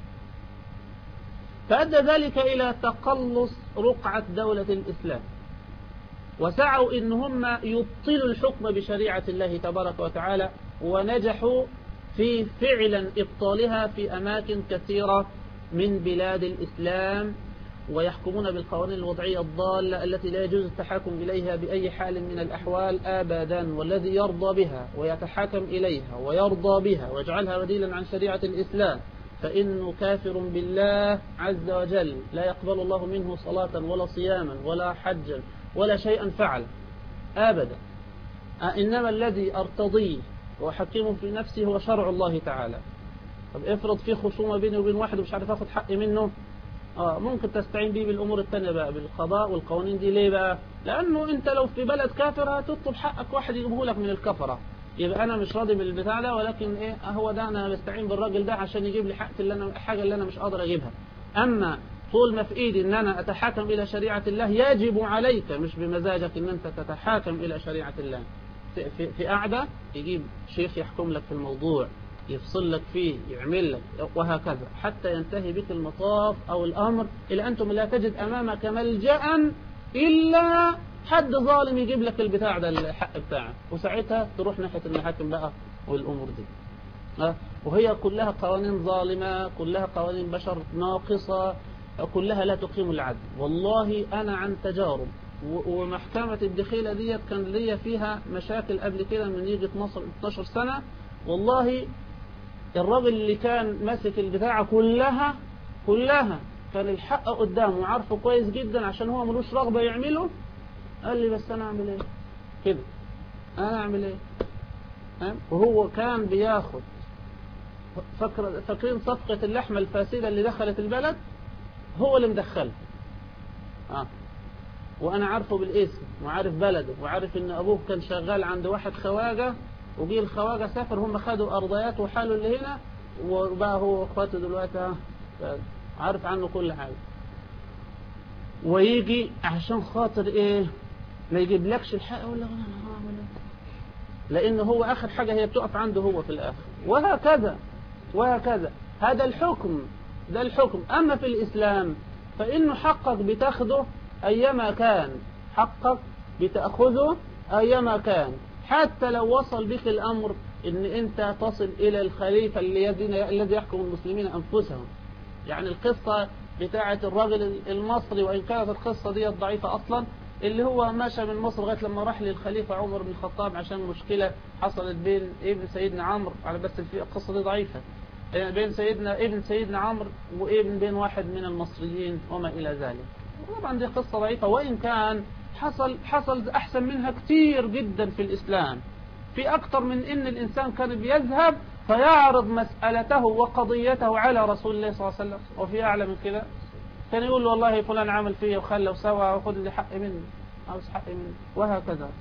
فأدى ذلك إلى تقلص رقعة دولة الإسلام، وسعوا إن هم يبطلوا الحكم بشريعة الله تبارك وتعالى، ونجحوا في فعلا إبطالها في أماكن كثيرة من بلاد الإسلام، ويحكمون بالقوانين الوضعية الضالة التي لا يجوز التحاكم إليها بأي حال من الأحوال أبدا. والذي يرضى بها ويتحاكم إليها ويرضى بها ويجعلها بديلا عن شريعة الإسلام فإنه كافر بالله عز وجل، لا يقبل الله منه صلاة ولا صياما ولا حجا ولا شيئا فعل أبدا. إنما الذي أرتضيه وأحكمه في نفسي هو شرع الله تعالى. طب افرض في خصومة بيني وبين واحد ومش عارف أخذ حقي منه، آه ممكن تستعين بيه بالأمور التانية بقى، بالقضاء والقوانين دي. ليه بقى؟ لأنه أنت لو في بلد كافر هتطلب حقك واحد يجيبه لك من الكفرة، يبقى أنا مش راضي بالبتاع ده، ولكن إيه هو ده أنا بستعين بالراجل ده عشان يجيب لي حاجة اللي أنا حاجة اللي أنا مش قادر أجيبها. أما طول ما في إيدي إن أنا أتحاكم إلى شريعة الله، يجب عليك مش بمزاجك إن أنت تتحاكم إلى شريعة الله. في, في قاعدة يجيب شيخ يحكم لك في الموضوع، يفصل لك فيه، يعمل لك، وهكذا حتى ينتهي بك المطاف أو الأمر إلى أنتم لا تجد أمامك ملجأ إلا حد ظالم يجيب لك البتاع ده الحق بتاعك، وساعتها تروح ناحية المحاكم بقى والأمور دي. وهي كلها قوانين ظالمة، كلها قوانين بشر ناقصة، كلها لا تقيم العدل. والله أنا عن تجارب، ومحكمة الدخيلة ديت كان ليا فيها مشاكل قبل كده من يجي مصر اثناشر سنة. والله الراجل اللي كان ماسك البتاعة كلها كلها كان الحق قدامه وعارفه كويس جدا، عشان هو ملوش رغبة يعمله. قال لي بس أنا أعمل إيه كده، أنا أعمل إيه. وهو كان بياخد فكر فاكرين صفقة اللحمة الفاسدة اللي دخلت البلد، هو اللي مدخلها. آه. وأنا عارفه بالاسم وعارف بلده وعارف إن أبوه كان شغال عند واحد خواجة، وجي الخواجة سافر، هم خدوا أرضيات وحالوا اللي هنا، وبقى هو أخواته دلوقتي عارف عنه كل حاجة. ويجي عشان خاطر إيه ما يجيب لكش الحق، ولا أنا هعمل إيه، لأن هو آخر حاجة هي بتقف عنده هو في الآخر. وهكذا وهكذا هذا الحكم، ده الحكم. أما في الإسلام فإنه حقك بتاخده أيما كان، حقك بتأخذه أيما كان، حتى لو وصل بك الأمر إن أنت تصل إلى الخليفة الذي يحكم المسلمين أنفسهم. يعني القصة بتاعة الرجل المصري، وإن كانت القصة دي ضعيفة أصلا، اللي هو ماشى من مصر لغاية لما راح للخليفة عمر بن الخطاب عشان مشكلة حصلت بين ابن سيدنا عمرو، على بس القصة دي ضعيفة، بين سيدنا ابن سيدنا عمرو وابن بين واحد من المصريين وما إلى ذلك. طبعا دي قصة ضعيفة، وإن كان حصل حصل أحسن منها كتير جدا في الإسلام، في أكتر من إن الإنسان كان بيذهب فيعرض مسألته وقضيته على رسول الله صلى الله عليه وسلم، وفي أعلى من كده كان يقول له والله فلان عمل فيه وخلى وسوى وخذ لي حقي منه، عاوز حقي منه، وهكذا.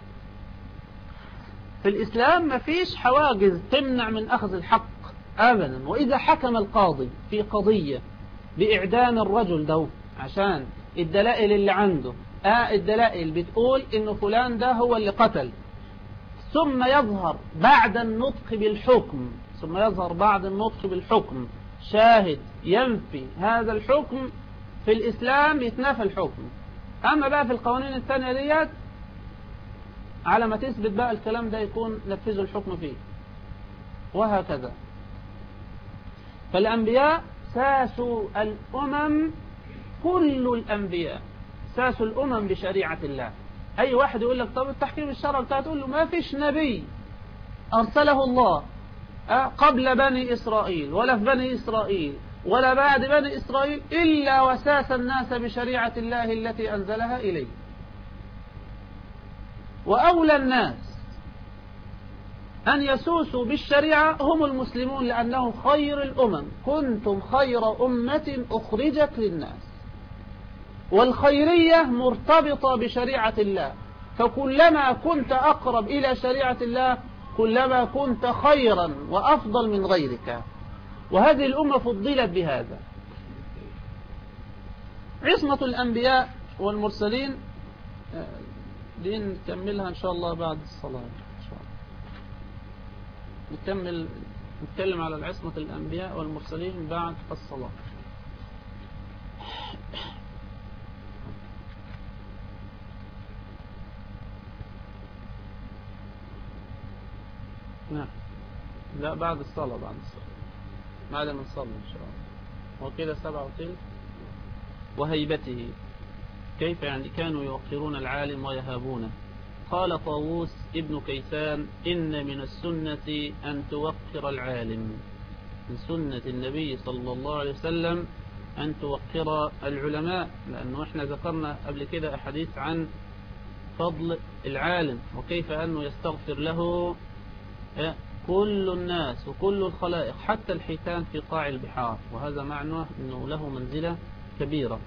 في الإسلام ما فيش حواجز تمنع من أخذ الحق أبدا. وإذا حكم القاضي في قضية بإعدام الرجل ده عشان الدلائل اللي عنده، آه الدلائل بتقول إنه فلان ده هو اللي قتل، ثم يظهر بعد النطق بالحكم ثم يظهر بعد النطق بالحكم شاهد ينفي هذا الحكم، في الإسلام يتنافى الحكم. أما بقى في القوانين الثانية ديت على ما تثبت بقى الكلام ده يكون نفذوا الحكم فيه، وهكذا. فالأنبياء ساسوا الأمم، كل الأنبياء ساسوا الأمم بشريعة الله. أي واحد يقول لك طب التحكيم الشرعي بتاعه، تقول له ما فيش نبي أرسله الله قبل بني إسرائيل ولا في بني إسرائيل ولا بعد بني إسرائيل إلا وساس الناس بشريعة الله التي أنزلها إليه. وأولى الناس أن يسوسوا بالشريعة هم المسلمون، لأنهم خير الأمم، كنتم خير أمة أخرجت للناس. والخيرية مرتبطة بشريعة الله، فكلما كنت أقرب إلى شريعة الله كلما كنت خيرا وأفضل من غيرك. وهذه الأمة فضلت بهذا. عصمة الأنبياء والمرسلين دي نكملها إن شاء الله بعد الصلاة إن شاء الله. نكمل نتكلم على العصمة الأنبياء والمرسلين بعد الصلاة. نعم. لا بعد الصلاة بعد الصلاة بعد ما نصلي إن شاء الله. وكده سبعة وتلت. وهيبته كيف يعني كانوا يوقرون العالم ويهابونه. قال طاووس ابن كيسان إن من السنة أن توقر العالم، من سنة النبي صلى الله عليه وسلم أن توقر العلماء، لأنه إحنا ذكرنا قبل كده أحاديث عن فضل العالم وكيف أنه يستغفر له كل الناس وكل الخلائق حتى الحيتان في قاع البحار، وهذا معناه أنه له منزلة كبيرة.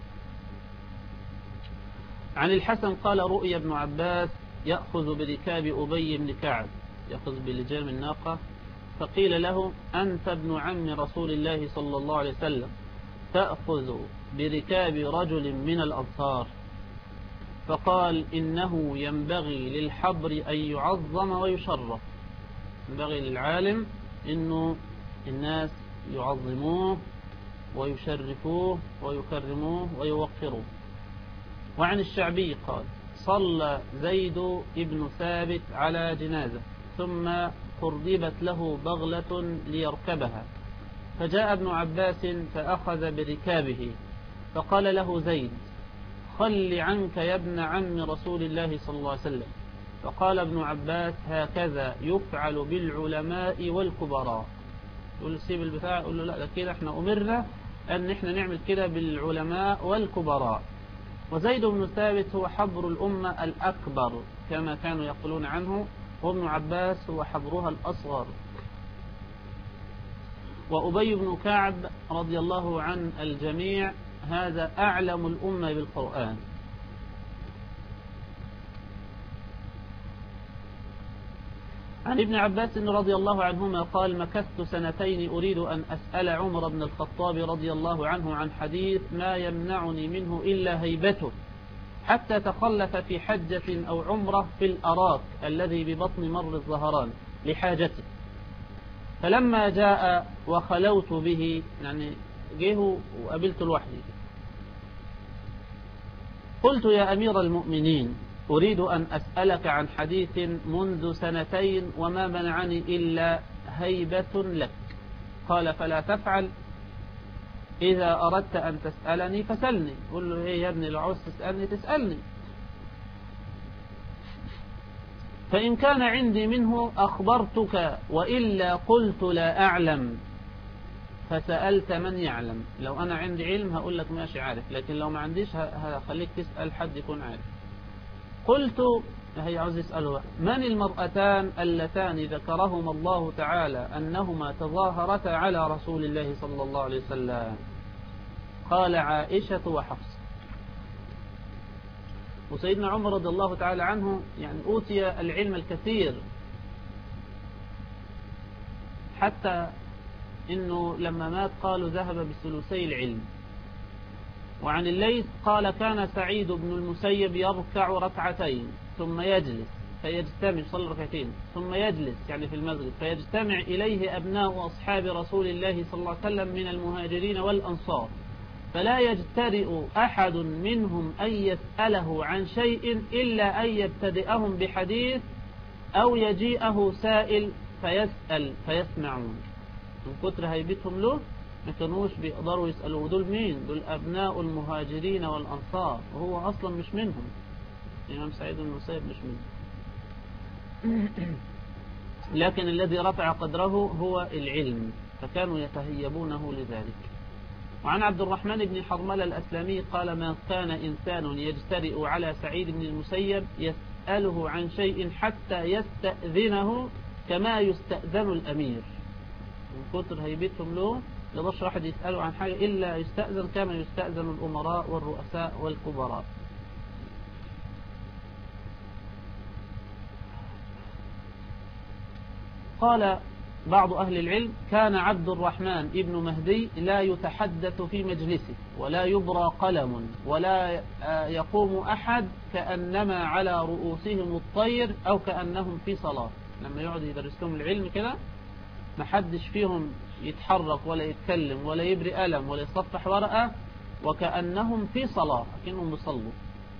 عن الحسن قال رؤي ابن عباس يأخذ بركاب أبي بن كعب، يأخذ بلجام الناقة، فقيل له أنت ابن عم رسول الله صلى الله عليه وسلم تأخذ بركاب رجل من الأنصار، فقال إنه ينبغي للحبر أن يعظم ويشرف، ينبغي للعالم إنه الناس يعظموه ويشرفوه ويكرموه ويوقروه. وعن الشعبي قال صلى زيد ابن ثابت على جنازة ثم قرضبت له بغلة ليركبها، فجاء ابن عباس فأخذ بركابه، فقال له زيد خل عنك يا ابن عم رسول الله صلى الله عليه وسلم، فقال ابن عباس هكذا يفعل بالعلماء والكبراء. يقول له سيب البتاع، يقول له لا ده كده احنا أمرنا أن احنا نعمل كده بالعلماء والكبراء. وزيد بن ثابت هو حبر الأمة الأكبر كما كانوا يقولون عنه، وابن عباس هو حبرها الأصغر. وأبي بن كعب رضي الله عن الجميع هذا أعلم الأمة بالقرآن. عن ابن عباس رضي الله عنهما قال مكثت سنتين أريد أن أسأل عمر بن الخطاب رضي الله عنه عن حديث ما يمنعني منه إلا هيبته، حتى تخلف في حجة أو عمرة في الأراك الذي ببطن مر الظهران لحاجته، فلما جاء وخلوت به، يعني جه وقابلت لوحدي، قلت يا أمير المؤمنين أريد أن أسألك عن حديث منذ سنتين وما منعني إلا هيبة لك. قال فلا تفعل، إذا أردت أن تسألني فسألني. قل له إيه يا ابني لو عاوز تسألني تسألني، فإن كان عندي منه أخبرتك وإلا قلت لا أعلم فسألت من يعلم. لو أنا عندي علم هقول لك ماشي عارف، لكن لو ما عنديش هخليك تسأل حد يكون عارف. قلت هي عاوز يسأله من المرأتان اللتان ذكرهما الله تعالى أنهما تظاهرتا على رسول الله صلى الله عليه وسلم؟ قال عائشة وحفصة. وسيدنا عمر رضي الله تعالى عنه يعني أوتي العلم الكثير، حتى إنه لما مات قالوا ذهب بثلثي العلم. وعن الليث قال كان سعيد بن المسيب يركع ركعتين ثم يجلس فيجتمع، صلى ركعتين ثم يجلس يعني في المسجد، فيجتمع إليه أبناء أصحاب رسول الله صلى الله عليه وسلم من المهاجرين والأنصار، فلا يجترئ أحد منهم أن يسأله عن شيء إلا أن يبتدئهم بحديث أو يجيئه سائل فيسأل فيسمعون. من كتر هيبتهم له ما كانوش بيقدروا يسألوا دول مين؟ دول أبناء المهاجرين والأنصار، وهو أصلا مش منهم. الإمام سعيد بن المسيب مش منهم، لكن الذي رفع قدره هو العلم، فكانوا يتهيبونه لذلك. وعن عبد الرحمن بن حرملة الأسلمي قال ما كان إنسان يجترئ على سعيد بن المسيب يسأله عن شيء حتى يستأذنه كما يستأذن الأمير. من كتر هيبتهم له لبش واحد يسأله عن حاجة إلا يستأذن كما يستأذن الأمراء والرؤساء والكبراء. قال بعض أهل العلم كان عبد الرحمن ابن مهدي لا يتحدث في مجلسه ولا يبرى قلم ولا يقوم أحد كأنما على رؤوسهم الطير أو كأنهم في صلاة. لما يقعد يدرس لهم العلم كده محدش فيهم يتحرك ولا يتكلم ولا يبري قلم ولا يصفح ورقة، وكأنهم في صلاة كأنهم بيصلوا.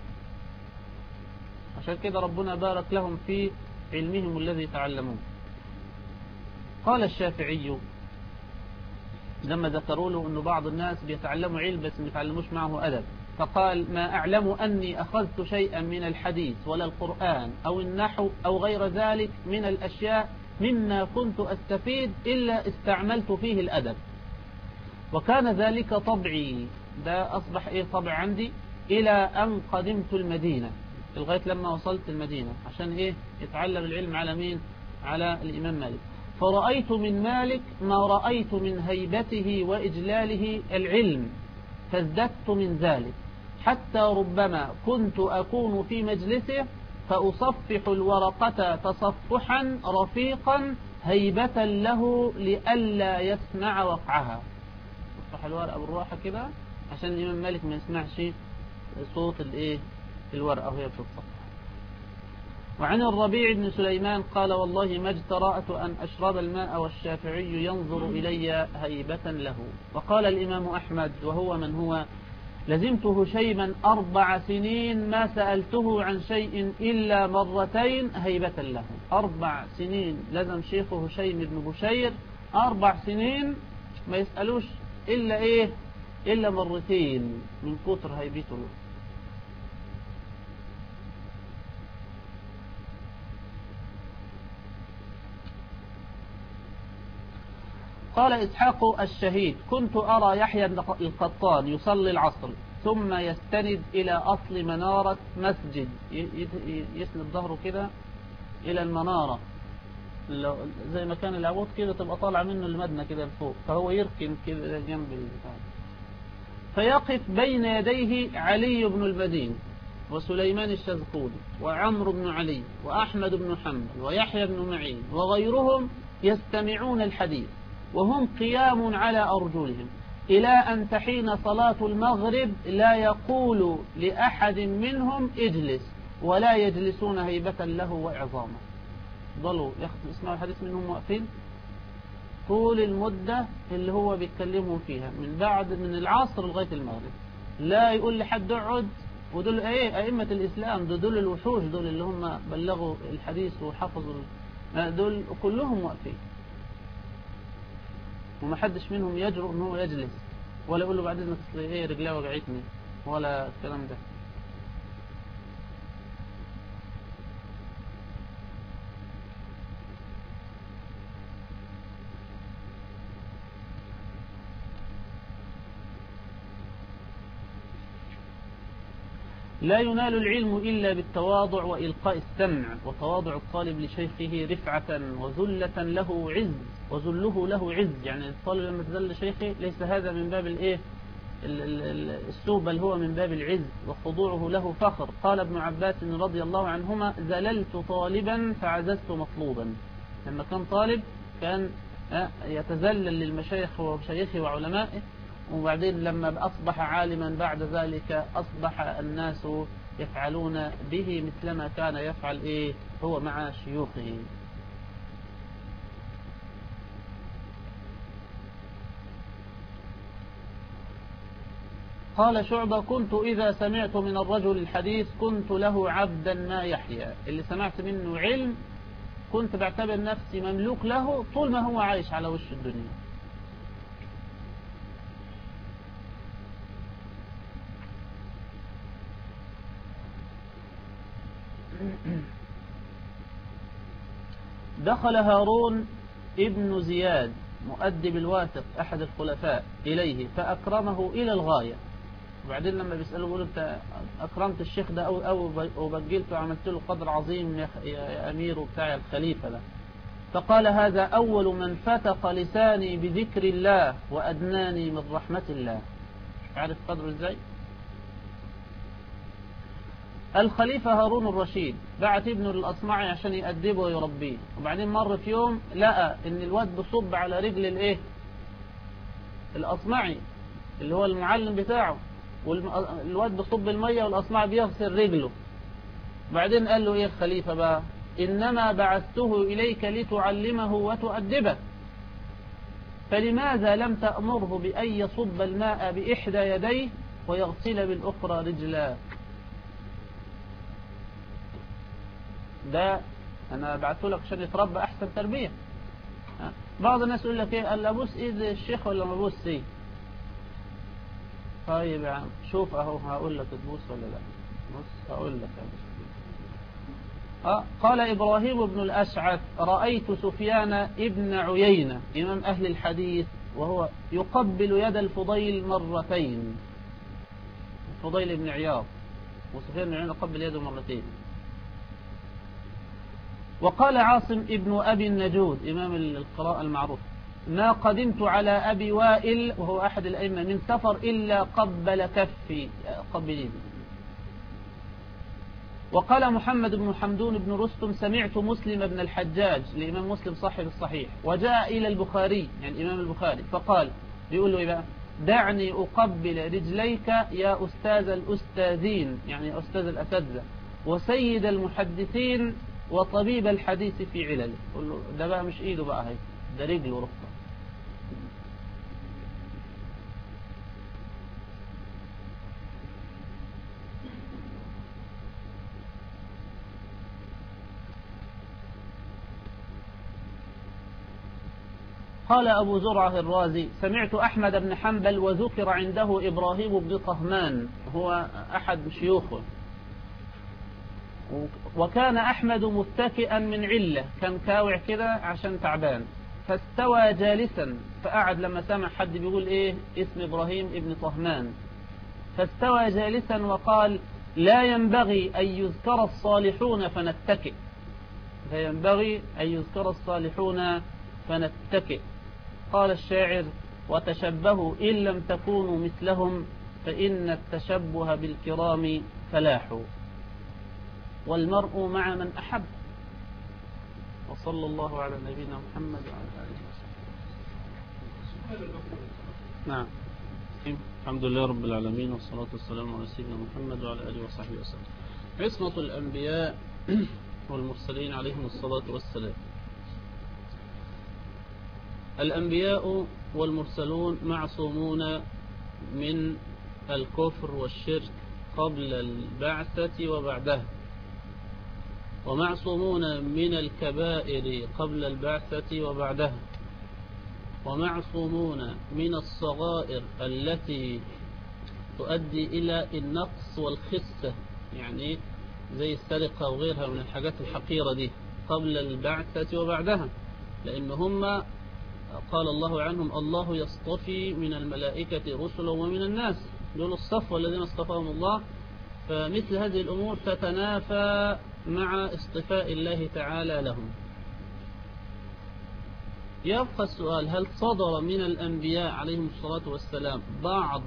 عشان كده ربنا بارك لهم في علمهم الذي تعلموه. قال الشافعي لما ذكروا له أن بعض الناس بيتعلموا علم بس ما يتعلموش معه أدب، فقال ما أعلم أني أخذت شيئا من الحديث ولا القرآن أو النحو أو غير ذلك من الأشياء مما كنت أستفيد إلا استعملت فيه الأدب، وكان ذلك طبعي. ده أصبح إيه طبع عندي إلى أن قدمت المدينة، لغاية لما وصلت المدينة عشان إيه يتعلم العلم على مين؟ على الإمام مالك. فرأيت من مالك ما رأيت من هيبته وإجلاله العلم، فازددت من ذلك حتى ربما كنت أكون في مجلسه فأصفح الورقة تصفحا رفيقا هيبة له لئلا يسمع وقعها. أصفح الورقة بالراحة كده عشان الإمام مالك ما يسمعش صوت الإيه الورقة وهي بتتصفح. وعن الربيع بن سليمان قال والله ما اجترأت أن أشرب الماء والشافعي ينظر إلي هيبة له. وقال الإمام أحمد وهو من هو لزمته هشيما أربع سنين ما سألته عن شيء إلا مرتين هيبة له. أربع سنين لزم شيخه هشيم بن بشير أربع سنين ما يسألوش إلا إيه إلا مرتين من كتر هيبته له. قال إسحاق الشهيد كنت أرى يحيى القطان يصلي العصر ثم يستند إلى أصل منارة مسجد، يسند ظهره كده إلى المنارة زي ما كان العمود كده تبقى طالع منه المدنة كده لفوق، فهو يركن كده جنب البتاع، فيقف بين يديه علي بن المدين وسليمان الشذقودي وعمرو بن علي وأحمد بن حنبل ويحيى بن معين وغيرهم يستمعون الحديث وهم قيام على أرجلهم إلى أن تحين صلاة المغرب لا يقول لأحد منهم اجلس ولا يجلسون هيبة له وإعظاما. ضلوا يسمعوا الحديث منهم واقفين طول المدة اللي هو بيتكلموا فيها من بعد من العصر لغاية المغرب، لا يقول لحد اقعد. ودول ايه أئمة الإسلام، دول, دول الوحوش، دول اللي هم بلغوا الحديث وحفظوا، دول كلهم واقفين وما حدش منهم يجرؤ ان هو يجلس ولا يقول له بعد اذنك ايه رجليه وجعتني ولا الكلام ده. لا ينال العلم إلا بالتواضع وإلقاء السمع، وتواضع الطالب لشيخه رفعة وذلة له عز وذله له عز. يعني الطالب لما تذل شيخه ليس هذا من باب الايه السوء، بل هو من باب العز وخضوعه له فخر. قال ابن عباس رضي الله عنهما ذللت طالبا فعززت مطلوبا. لما كان طالب كان يتذلل للمشايخ ومشايخه وعلمائه، وبعدين لما أصبح عالما بعد ذلك أصبح الناس يفعلون به مثلما كان يفعل إيه هو مع شيوخه. قال شعبة كنت إذا سمعت من الرجل الحديث كنت له عبدا ما يحيى. اللي سمعت منه علم كنت بعتبر نفسي مملوك له طول ما هو عايش على وش الدنيا. دخل هارون ابن زياد مؤدب الواثق أحد الخلفاء إليه فأكرمه إلى الغاية. وبعدين لما بيسأله بيقول أنت أكرمت الشيخ ده أو أو وبجلته وعملت له قدر عظيم يا أمير وبتاع الخليفة ده. فقال هذا أول من فتق لساني بذكر الله وأدناني من رحمة الله. عارف قدره إزاي؟ الخليفة هارون الرشيد بعت ابنه للأصمعي عشان يأدبه ويربيه، وبعدين مر في يوم لقى ان الواد بصب على رجل الايه الأصمعي اللي هو المعلم بتاعه، والواد بصب المية والأصمعي بيغسل رجله. بعدين قال له ايه الخليفة بقى؟ إنما بعثته إليك لتعلمه وتؤدبه، فلماذا لم تأمره بأن يصب الماء بإحدى يديه ويغسل بالأخرى رجلاك؟ ده أنا بعثه لك عشان يتربى أحسن تربية. بعض الناس يقول لك إيه، قال أبوس إيد الشيخ ولا ما أبوس إيه؟ طيب يا عم شوف أهو هقول لك تبوس ولا لا. بص هقول لك أه قال إبراهيم بن الأشعث رأيت سفيان ابن عيينة إمام أهل الحديث وهو يقبل يد الفضيل مرتين، الفضيل بن عياض، وسفيان بن عيينة قبل يده مرتين. وقال عاصم ابن أبي النجود إمام القراءة المعروف ما قدمت على أبي وائل وهو أحد الأئمة من سفر إلا قبل كفي قبل يدي. وقال محمد بن حمدون بن رستم سمعت مسلم بن الحجاج الإمام مسلم صاحب الصحيح وجاء إلى البخاري يعني الإمام البخاري فقال بيقول له إيه بقى؟ دعني أقبل رجليك يا أستاذ الأستاذين يعني أستاذ الأساتذة وسيد المحدثين وطبيب الحديث في علله. قل له ده بقى مش إيده بقى هي، ده رجله ورفقه. قال أبو زرعة الرازي سمعت أحمد بن حنبل وذكر عنده إبراهيم بن طهمان هو أحد شيوخه، وكان أحمد متكئا من علة كان كاوع كده عشان تعبان، فاستوى جالسا فقعد لما سمع حد بيقول إيه اسم إبراهيم ابن طهمان، فاستوى جالسا وقال لا ينبغي أن يذكر الصالحون فنتكئ، لا ينبغي أن يذكر الصالحون فنتكئ. قال الشاعر وتشبهوا إن لم تكونوا مثلهم فإن التشبه بالكرام فلاح، والمرء مع من أحب. وصلى الله على نبينا محمد وعلى آله وصحبه. نعم الحمد لله رب العالمين والصلاة والسلام على سيدنا محمد وعلى آله وصحبه وسلم. عصمة الأنبياء والمرسلين عليهم الصلاة والسلام. الأنبياء والمرسلون معصومون من الكفر والشرك قبل البعثة وبعدها، ومعصومون من الكبائر قبل البعثة وبعدها، ومعصومون من الصغائر التي تؤدي إلى النقص والخسة يعني زي السرقة وغيرها من الحاجات الحقيرة دي قبل البعثة وبعدها، لأن هم قال الله عنهم الله يصطفي من الملائكة رسلا ومن الناس، دول الصفوة الذين اصطفاهم الله. فمثل هذه الأمور تتنافى مع اصطفاء الله تعالى لهم. يبقى السؤال هل صدر من الأنبياء عليهم الصلاة والسلام بعض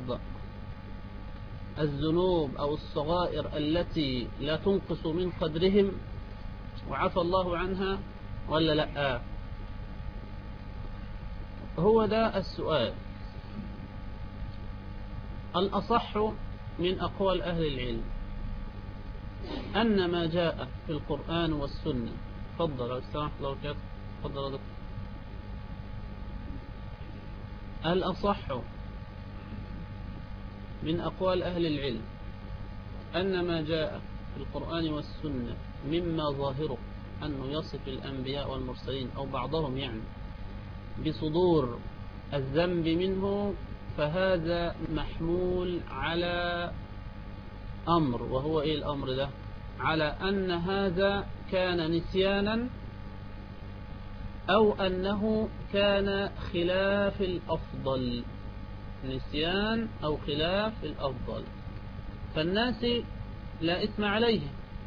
الذنوب أو الصغائر التي لا تنقص من قدرهم وعفى الله عنها ولا لا؟ هو ده السؤال. الأصح من أقوال أهل العلم أن ما جاء في القرآن والسنة. تفضل السلام الله وبركاته. تفضل دكتور. الأصح من أقوال أهل العلم أن ما جاء في القرآن والسنة مما ظاهره أنه يصف الأنبياء والمرسلين أو بعضهم يعني بصدور الذنب منه، فهذا محمول على أمر، وهو إيه الأمر ده؟ على أن هذا كان نسيانا أو أنه كان خلاف الأفضل، نسيان أو خلاف الأفضل، فالناس لا إثم عليه.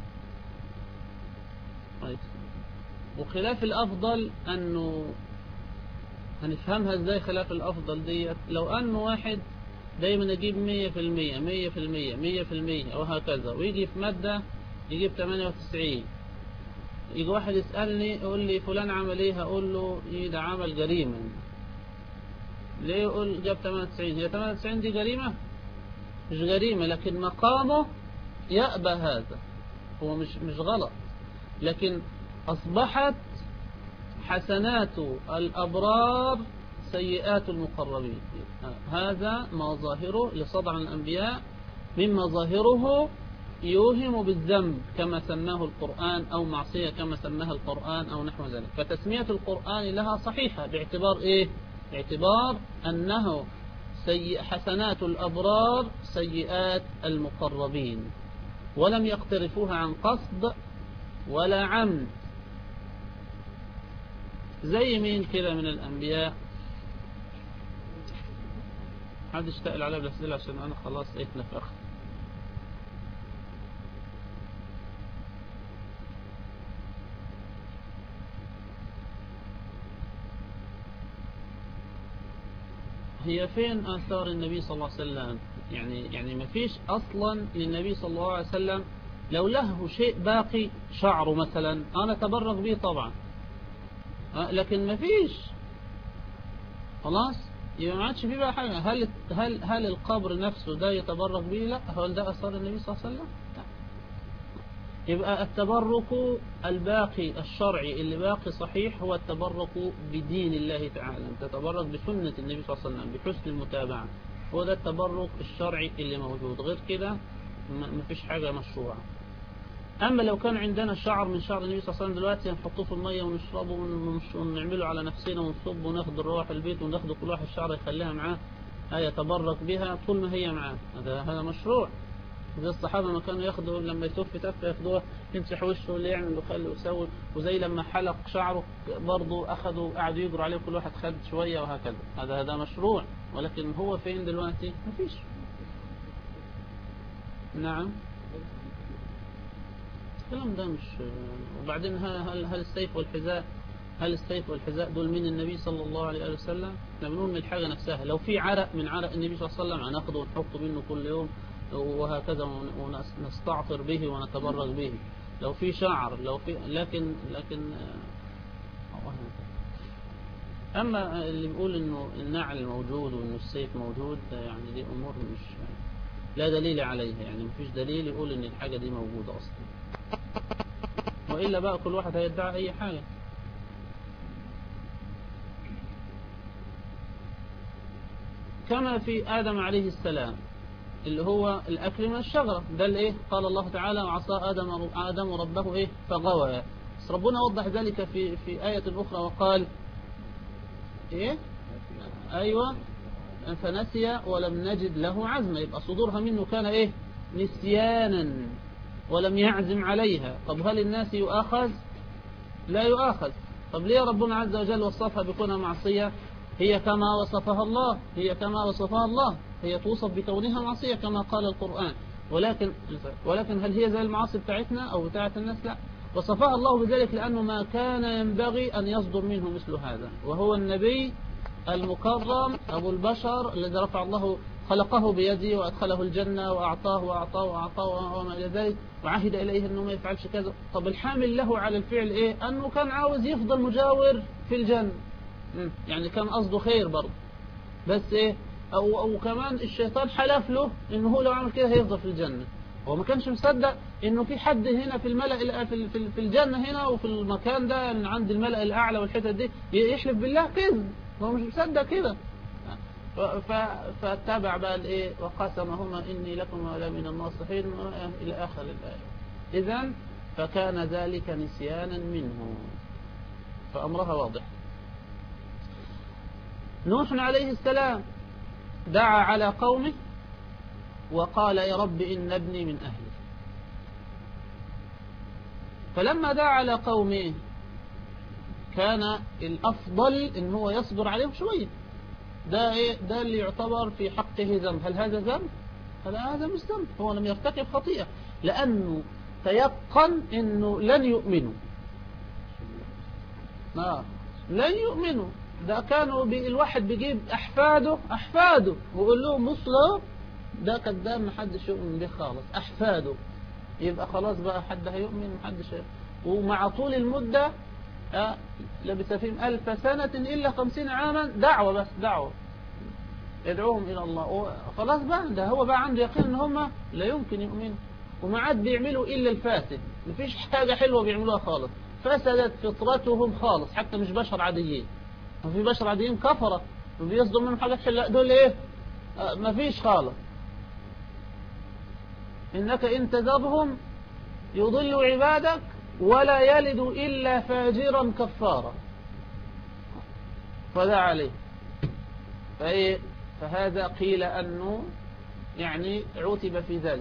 وخلاف الأفضل أنه هنفهمها ازاي خلاف الأفضل ديت؟ لو أن واحد دايما أجيب مية في المية مية في المية مية في المية وهكذا، ويجي في مادة يجيب ثمانية وتسعين. يجي واحد يسألني يقول لي فلان عمل ايه، هقول له ايه ده عمل جريمة. ليه؟ يقول جاب ثمانية وتسعين. هي ثمانية وتسعين دي جريمة؟ مش جريمة، لكن مقامه يأبى هذا. هو مش مش غلط، لكن أصبحت حسنات الأبرار سيئات المقربين. هذا ما ظاهره لصدع الأنبياء، مما ظاهره يوهم بالذنب كما سماه القرآن، أو معصية كما سماها القرآن، أو نحو ذلك. فتسمية القرآن لها صحيحة باعتبار إيه؟ باعتبار أنه سيء حسنات الأبرار سيئات المقربين، ولم يقترفوها عن قصد ولا عمد. زي مين كده من الأنبياء؟ حد يشتغل عليها بالأسئلة عشان أنا خلاص إيه نفخت. هي فين آثار النبي صلى الله عليه وسلم؟ يعني يعني ما فيش أصلا للنبي صلى الله عليه وسلم. لو له شيء باقي شعره مثلا أنا تبرك به طبعا، لكن ما فيش خلاص، يبقى ما عادش فيه بقى حاجة. هل هل هل القبر نفسه ده يتبرك به؟ لا. هل ده أثار النبي صلى الله عليه وسلم؟ لا. يبقى التبرك الباقي الشرعي اللي باقي صحيح هو التبرك بدين الله تعالى، تتبرك بسنة النبي صلى الله عليه وسلم بحسن المتابعة. هو ده التبرك الشرعي اللي موجود، غير كده ما فيش حاجة مشروعة. أما لو كان عندنا شعر من شعر النبي صلى الله عليه وسلم دلوقتي نحطوه في المية ونشربه ونعمله على نفسنا ونصب وناخد نروح البيت وناخد كل واحد شعر يخليها معاه يتبرك بها طول ما هي معاه، هذا هذا مشروع. زي الصحابة ما كانوا ياخدوا لما يتوف تفة ياخدوها يمسح وشه اللي يعمل ويخلي ويسوي، وزي لما حلق شعره برضه أخذوا قعدوا يجروا عليه كل واحد خد شوية وهكذا. هذا هذا مشروع، ولكن هو فين دلوقتي؟ ما فيش. نعم الكلام ده مش. وبعدين هل هل السيف والحذاء هل السيف والحذاء دول من النبي صلى الله عليه وسلم؟ احنا بنقول من الحاجة نفسها. لو في عرق من عرق النبي صلى الله عليه وسلم هناخده ونحطه منه كل يوم وهكذا ونستعطر به ونتبرك به. لو في شعر لو في لكن لكن أما اللي بيقول إنه النعل موجود وإنه السيف موجود، يعني دي أمور مش لا دليل عليها، يعني مفيش دليل يقول إن الحاجة دي موجودة أصلا، وإلا بقى كل واحد هيدعي أي حاجة. كما في آدم عليه السلام اللي هو الأكل من الشجرة، ده الإيه؟ قال الله تعالى وعصى آدم آدم ربه إيه؟ فغوى. بس ربنا وضح ذلك في في آية أخرى وقال إيه؟ أيوة فنسي ولم نجد له عزما. يبقى صدورها منه كان إيه؟ نسيانا ولم يعزم عليها. طب هل الناس يؤاخذ؟ لا يؤاخذ. طب ليه ربنا عز وجل وصفها بكونها معصية؟ هي كما وصفها الله هي كما وصفها الله هي توصف بكونها معصية كما قال القرآن، ولكن ولكن هل هي زي المعاصي بتاعتنا أو بتاعت الناس؟ لا. وصفها الله بذلك لأنه ما كان ينبغي أن يصدر منه مثل هذا، وهو النبي المكرم أبو البشر الذي رفع الله خلقه بيده وأدخله الجنة وأعطاه وأعطاه وأعطاه وما إلى ذلك، وعهد إليه أنه ما يفعلش كذا. طب الحامل له على الفعل إيه؟ أنه كان عاوز يفضل مجاور في الجنة، يعني كان قصده خير برضه، بس إيه؟ أو, أو كمان الشيطان حلف له إنه هو لو عمل كده هيفضل في الجنة. هو ما كانش مصدق إنه في حد هنا في الملأ في في الجنة هنا وفي المكان ده عند الملأ الأعلى والحتت دي يحلف بالله كذب، هو مش مصدق كده. فاتبع بقى الايه وقسمهما اني لكم ولا من الناصحين الى اخر الايه. اذا فكان ذلك نسيانا منه، فامرها واضح. نوح عليه السلام دعا على قومه وقال يا رب ان ابني من اهلي. فلما دعا على قومه كان الافضل ان هو يصبر عليهم شويه. ده ايه؟ ده اللي يعتبر في حقه ذنب. هل هذا ذنب؟ هذا هذا مش ذنب، هو لم يرتكب خطيئة لأنه تيقن أنه لن يؤمنوا. آه. لن يؤمنوا ده كانوا بي الواحد بيجيب أحفاده أحفاده ويقول لهم بصوا ده كذاب محدش يؤمن به خالص، أحفاده يبقى خلاص بقى حد هيؤمن محدش هيؤمن. ومع طول المدة أه لبث فيهم ألف سنة إلا خمسين عاما دعوة، بس دعوة يدعوهم إلى الله، خلاص بقى ده هو بقى عنده يقين إن هم لا يمكن يؤمنوا، وما عاد بيعملوا إلا الفاسد، مفيش حاجة حلوة بيعملوها خالص، فسدت فطرتهم خالص، حتى مش بشر عاديين. وفي بشر عاديين كفرة وبيصدر منهم حاجات حلوة، دول إيه آه مفيش خالص. إنك إن تذرهم يضلوا عبادك ولا يلدوا إلا فاجرا كفارا، فدع عليه. فإيه فهذا قيل أنه يعني عوتب في ذلك.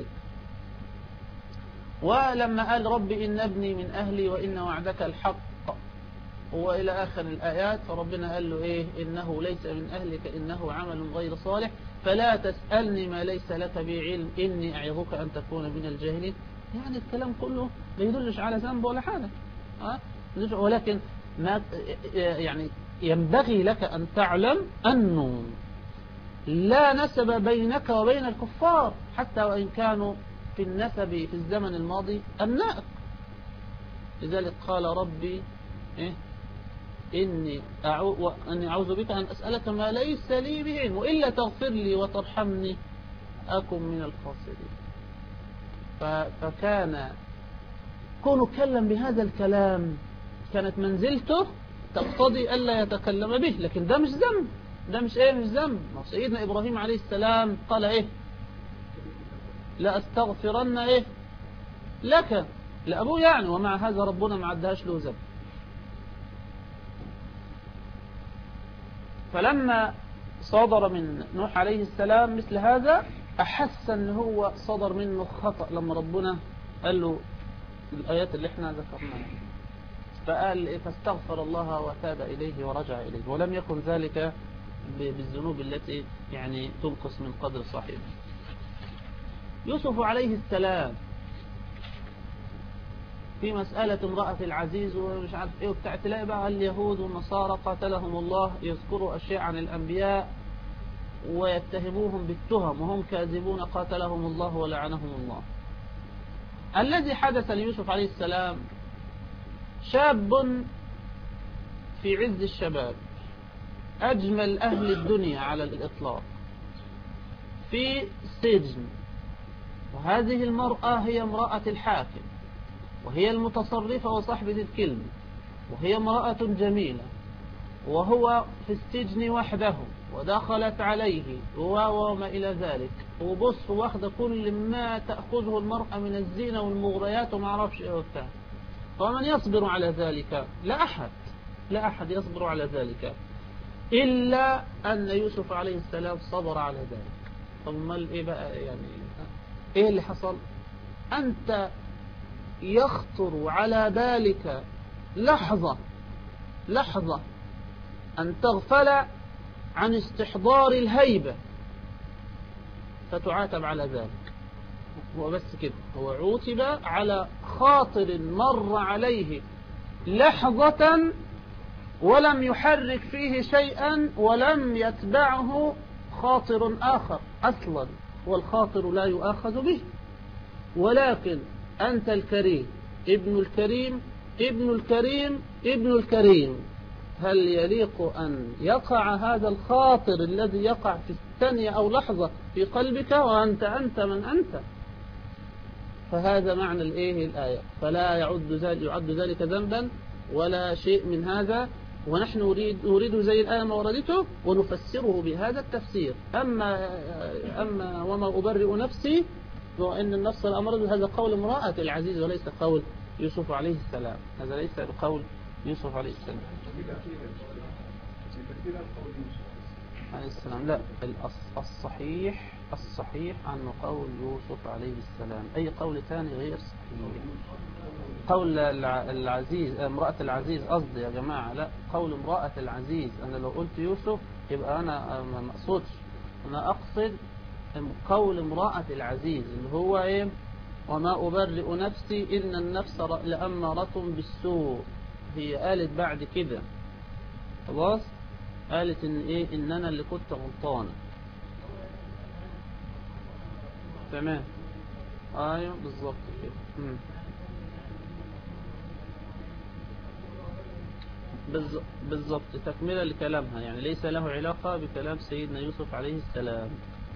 ولما قال رب إن ابني من أهلي وإن وعدك الحق وإلى آخر الآيات، فربنا قال له إيه إنه ليس من أهلك إنه عمل غير صالح فلا تسألني ما ليس لك به علم إني أعظك أن تكون من الجاهلين. يعني الكلام كله لا يدلش على ذنب ولا حاجة أه؟ ولكن ما يعني ينبغي لك أن تعلم أنه لا نسب بينك وبين الكفار حتى وإن كانوا في النسب في الزمن الماضي أبنائك. لذلك قال ربي إيه إني أعو... أني أعوذ بك أن أسألك ما ليس لي به علم وإلا تغفر لي وترحمني أكن من الخاسرين. ف... فكان كونه كلم بهذا الكلام كانت منزلته تقتضي ألا يتكلم به، لكن ده مش ذنب، ده مش إيه مش ذنب. سيدنا إبراهيم عليه السلام قال إيه لا أستغفرن إيه لك لأبوه يعني، ومع هذا ربنا ما عدهاش له ذنب. فلما صدر من نوح عليه السلام مثل هذا أحس أن هو صدر منه خطأ لما ربنا قال له الآيات اللي احنا ذكرناها، فقال إيه فاستغفر الله وتاب إليه ورجع إليه، ولم يكن ذلك بالذنوب التي يعني تنقص من قدر صاحبه. يوسف عليه السلام في مسألة امرأة العزيز ومش عارف ايه وبتاع، تلاقي بقى اليهود والنصارى قاتلهم الله يذكروا أشياء عن الأنبياء ويتهموهم بالتهم وهم كاذبون قاتلهم الله ولعنهم الله. الذي حدث ليوسف عليه السلام شاب في عز الشباب أجمل أهل الدنيا على الإطلاق في سجن، وهذه المرأة هي امرأة الحاكم وهي المتصرفة وصاحبة الكلمة وهي امرأة جميلة، وهو في السجن وحده ودخلت عليه وما إلى ذلك، وبص واخد كل ما تأخذه المرأة من الزينة والمغريات وما عرفش ايه وبتاع. فمن يصبر على ذلك؟ لا أحد، لا أحد يصبر على ذلك إلا أن يوسف عليه السلام صبر على ذلك. ثم ايه بقى يعني ايه اللي حصل؟ أنت يخطر على بالك لحظة لحظة أن تغفل عن استحضار الهيبة فتعاتب على ذلك. هو بس كده، هو عوتب على خاطر مر عليه لحظة ولم يحرك فيه شيئا ولم يتبعه خاطر آخر أصلا، والخاطر لا يؤاخذ به. ولكن أنت الكريم ابن الكريم ابن الكريم ابن الكريم، هل يليق أن يقع هذا الخاطر الذي يقع في الثانية أو لحظة في قلبك وأنت أنت من أنت؟ فهذا معنى الإيه الآية، فلا يعد ذلك يعد ذلك ذنبا ولا شيء من هذا. ونحن نريد نريد زي الآية ما وردته ونفسره بهذا التفسير. أما أما وما أبرئ نفسي وإن النفس الأمر، هذا قول امرأة العزيز وليس قول يوسف عليه السلام، هذا ليس بقول يوسف عليه السلام عليه السلام لا، الصحيح الصحيح عنه قول يوسف عليه السلام، أي قول ثاني غير صحيح. قول العزيز امرأة العزيز قصدي يا جماعة، لا قول امرأة العزيز. أنا لو قلت يوسف يبقى أنا ما أقصدش، أنا أقصد قول امرأة العزيز اللي هو إيه وما أبرئ نفسي إن النفس لأمارة بالسوء. هي قالت بعد كده خلاص قالت إن إيه إن أنا اللي كنت غلطانة. تمام. أيوه بالظبط كده. مم. بالضبط تكملة لكلامها، يعني ليس له علاقة بكلام سيدنا يوسف عليه السلام.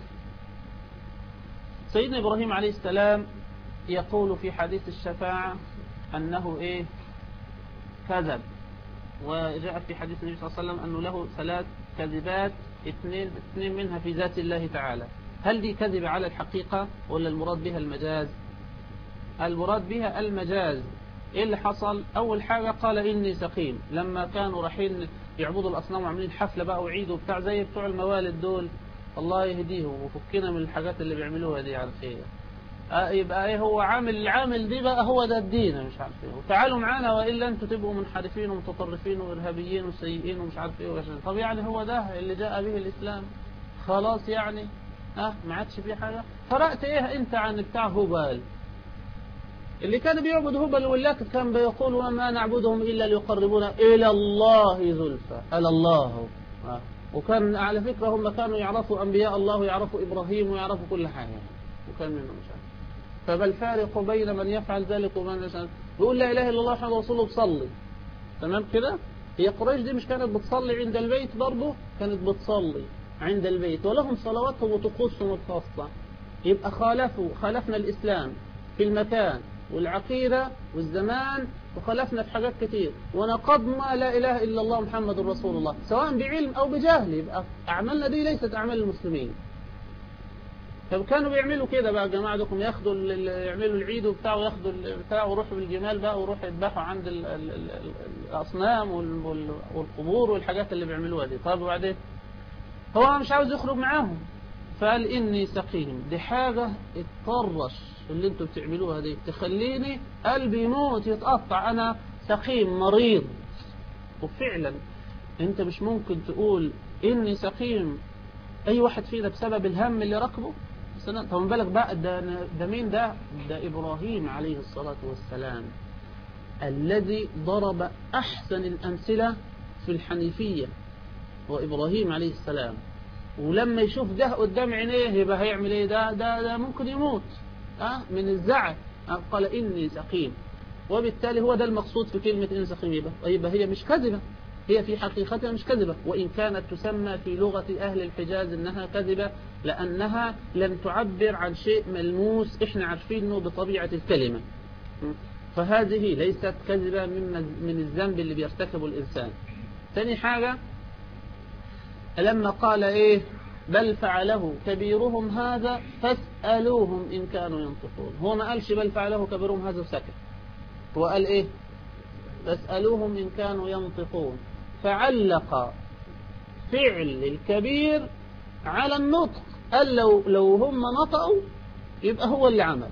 سيدنا إبراهيم عليه السلام يقول في حديث الشفاعة أنه إيه كذب، وجاء في حديث النبي صلى الله عليه وسلم أنه له ثلاث كذبات، اثنين اثنين منها في ذات الله تعالى. هل دي كذب على الحقيقة ولا المراد بها المجاز؟ المراد بها المجاز. ايه اللي حصل؟ اول حاجة قال اني سقيم، لما كانوا رايحين يعبدوا الاصنام وعاملين حفلة بقى وعيد وبتاع زي بتوع الموالد دول، الله يهديهم وفكنا من الحاجات اللي بيعملوها دي على خير. آه يبقى ايه هو عامل العامل دي بقى هو ده الدين مش عارف ايه، وتعالوا معانا والا انتوا تبقوا منحرفين ومتطرفين وارهابيين وسيئين ومش عارف ايه وعشان. طب يعني هو ده اللي جاء به الاسلام خلاص يعني اه ما عادش فيه حاجة. فرقت ايه انت عن بتاع هبال اللي كان بيعبد هبل واللات، كان بيقول وما نعبدهم إلا ليقربونا إلى الله زلفى. ألا الله آه. وكان على فكرة هم كانوا يعرفوا أنبياء الله ويعرفوا إبراهيم ويعرفوا كل حاجة، وكان منهم مش عارف. فما الفارق بين من يفعل ذلك ومن يفعل؟ يقول لا إله إلا الله محمد رسول الله بصلي تمام كده. هي قريش دي مش كانت بتصلي عند البيت برضه؟ كانت بتصلي عند البيت ولهم صلواتهم وطقوسهم الخاصة. يبقى خالفوا خالفنا الإسلام في المكان والعقيدة والزمان، وخلفنا في حاجات كتير، ونقضنا لا إله إلا الله محمد رسول الله سواء بعلم أو بجهل. يبقى أعمالنا دي ليست أعمال المسلمين. طب كانوا بيعملوا كده بقى الجماعة دوكم، ياخدوا يعملوا العيد وبتاع وياخدوا البتاع ويروحوا بالجمال بقى ويروحوا يذبحوا عند ال ال ال الأصنام والقبور والحاجات اللي بيعملوها دي. طب وبعدين هو مش عاوز يخرج معاهم، فقال إني سقيم. دي حاجة اتطرش اللي انتوا بتعملوها دي تخليني قلبي يموت يتقطع، انا سقيم مريض. وفعلا انت مش ممكن تقول اني سقيم اي واحد فينا بسبب الهم اللي ركبه. طب ما بالك بقى ده, ده مين ده؟ ده ابراهيم عليه الصلاة والسلام الذي ضرب احسن الامثلة في الحنيفية، وابراهيم عليه السلام. ولما يشوف ده قدام عينيه يبقى هيعمل ايه؟ ده ده, ده ممكن يموت أه من الزعل. أه قال إني سقيم، وبالتالي هو ده المقصود في كلمة إني سقيم. يبقى, يبقى هي مش كذبة، هي في حقيقتها مش كذبة، وإن كانت تسمى في لغة أهل الحجاز إنها كذبة لأنها لم تعبر عن شيء ملموس إحنا عارفينه بطبيعة الكلمة. فهذه ليست كذبة من من الذنب اللي بيرتكبه الإنسان. ثاني حاجة لما قال إيه بل فعله كبيرهم هذا فاسألوهم إن كانوا ينطقون، هو ما قالش بل فعله كبيرهم هذا وسكت، هو قال إيه فاسألوهم إن كانوا ينطقون. فعلق فعل الكبير على النطق، قال لو, لو هم نطقوا يبقى هو اللي عمل،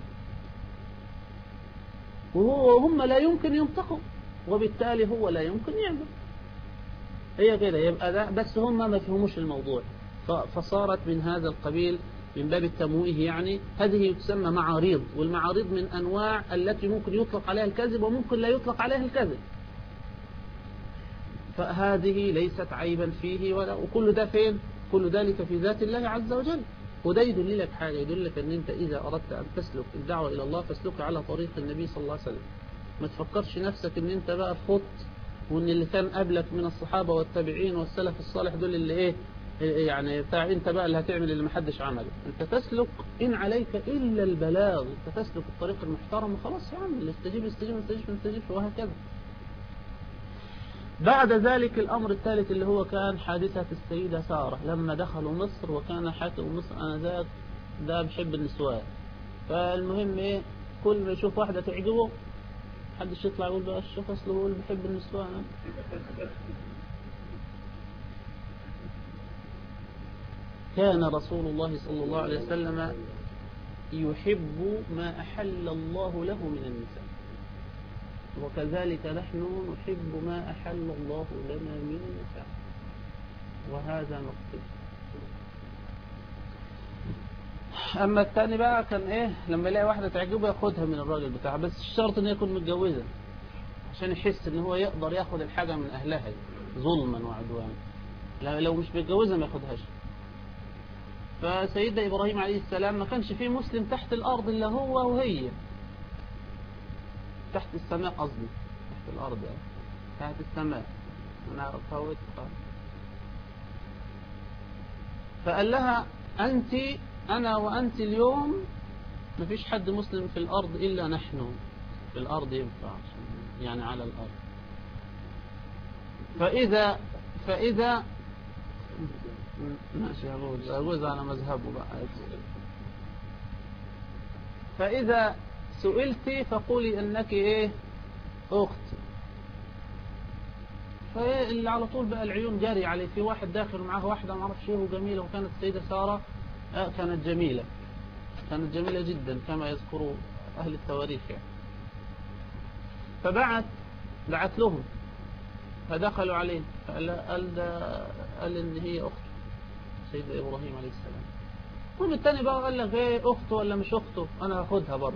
وهو هم لا يمكن ينطقوا وبالتالي هو لا يمكن يعمل. هي كده. يبقى ده بس هم ما فهموش الموضوع، فصارت من هذا القبيل من باب التمويه. يعني هذه تسمى معاريض، والمعاريض من أنواع التي ممكن يطلق عليها الكذب وممكن لا يطلق عليها الكذب. فهذه ليست عيبا فيه ولا، وكل ده فين؟ كل ذلك في ذات الله عز وجل. وده يدل لك حاجة، يدل لك أن أنت إذا أردت أن تسلك الدعوة إلى الله فاسلك على طريق النبي صلى الله عليه وسلم. ما تفكرش نفسك أن أنت بقى خط، وأن اللي كان قبلك من الصحابة والتابعين والسلف الصالح دول اللي إيه يعني بتاع انت بقى اللي هتعمل اللي محدش عمله. انت تسلك ان عليك الا البلاغ، انت تسلك الطريق المحترم وخلاص يا عم، اللي استجيب استجيب ما استجيبش ما استجيبش وهكذا. بعد ذلك الامر الثالث اللي هو كان حادثة السيدة سارة لما دخلوا مصر، وكان حاكم مصر انذاك ده بحب النسوان. فالمهم ايه كل ما يشوف واحدة تعجبه محدش يطلع يقول بقى الشيخ اصله هو اللي بحب النسوان. كان رسول الله صلى الله عليه وسلم يحب ما أحل الله له من النساء، وكذلك نحن نحب ما أحل الله لنا من النساء، وهذا مقصود. أما الثاني بقى كان إيه لما يلاقي واحدة تعجبه ياخدها من الراجل بتاعها، بس الشرط إنه يكون متجوزة عشان يحس إن هو يقدر ياخد الحاجة من أهلها ظلما وعدوانا. لو مش بيتجوزها ما ياخدهاش. فسيدنا إبراهيم عليه السلام ما كانش فيه مسلم تحت الأرض إلا هو وهي، تحت السماء قصدي، تحت الأرض يعني. تحت السماء أنا فوت. فقال لها أنت أنا وأنت اليوم ما فيش حد مسلم في الأرض إلا نحن. في الأرض ينفع يعني على الأرض. فإذا فإذا ماشي أجوز أجوز على مذهبه بقى. فإذا سئلتي فقولي أنك إيه أختي. فاللي على طول بقى العيون جاري عليه. في واحد داخل معاه واحدة ما اعرفش ايه وجميلة، وكانت السيدة سارة آه كانت جميلة، كانت جميلة جدا كما يذكروا أهل التواريخ يعني. فبعت بعت لهم فدخلوا عليه فقال قال, قال إن هي أخته سيدنا إبراهيم عليه السلام. كل التاني بقى قال لك ايه أخته ولا مش أخته، أنا هاخدها برضه.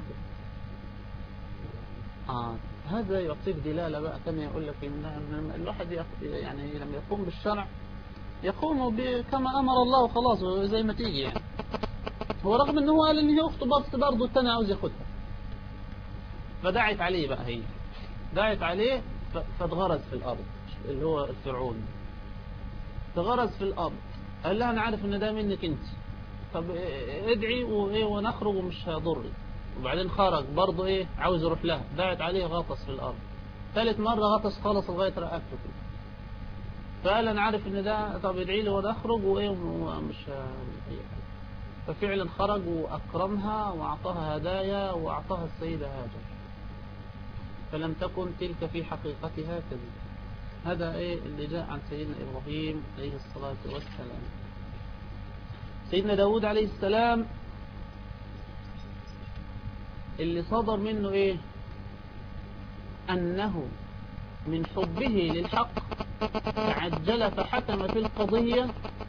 آه هذا يعطيك دلالة بقى كما يقول لك إن الواحد يعني لما يقوم بالشرع يقوم كما أمر الله وخلاص زي ما تيجي يعني. هو رغم إنه قال إن هي أخته بس برضه التاني عاوز ياخدها. فدعت عليه بقى هي دعت عليه فاتغرز في الأرض اللي هو الفرعون. تغرز في الأرض قال لها أنا عارف إن ده منك أنت، طب ادعي وإيه ونخرج ومش هيضري. وبعدين خرج برضه إيه عاوز يروح لها، دعت عليه غطس في الأرض. ثالث مرة غطس خلص لغاية رقبته كده. فقال أنا عارف إن ده، طب ادعي لي ونخرج وإيه ومش أي حاجة. ففعلا خرج وأكرمها وأعطاها هدايا وأعطاها السيدة هاجر. فلم تكن تلك في حقيقتها كذب. هذا إيه اللي جاء عن سيدنا إبراهيم عليه الصلاة والسلام. سيدنا داود عليه السلام اللي صدر منه إيه أنه من حبه للحق تعجل فحكم في القضية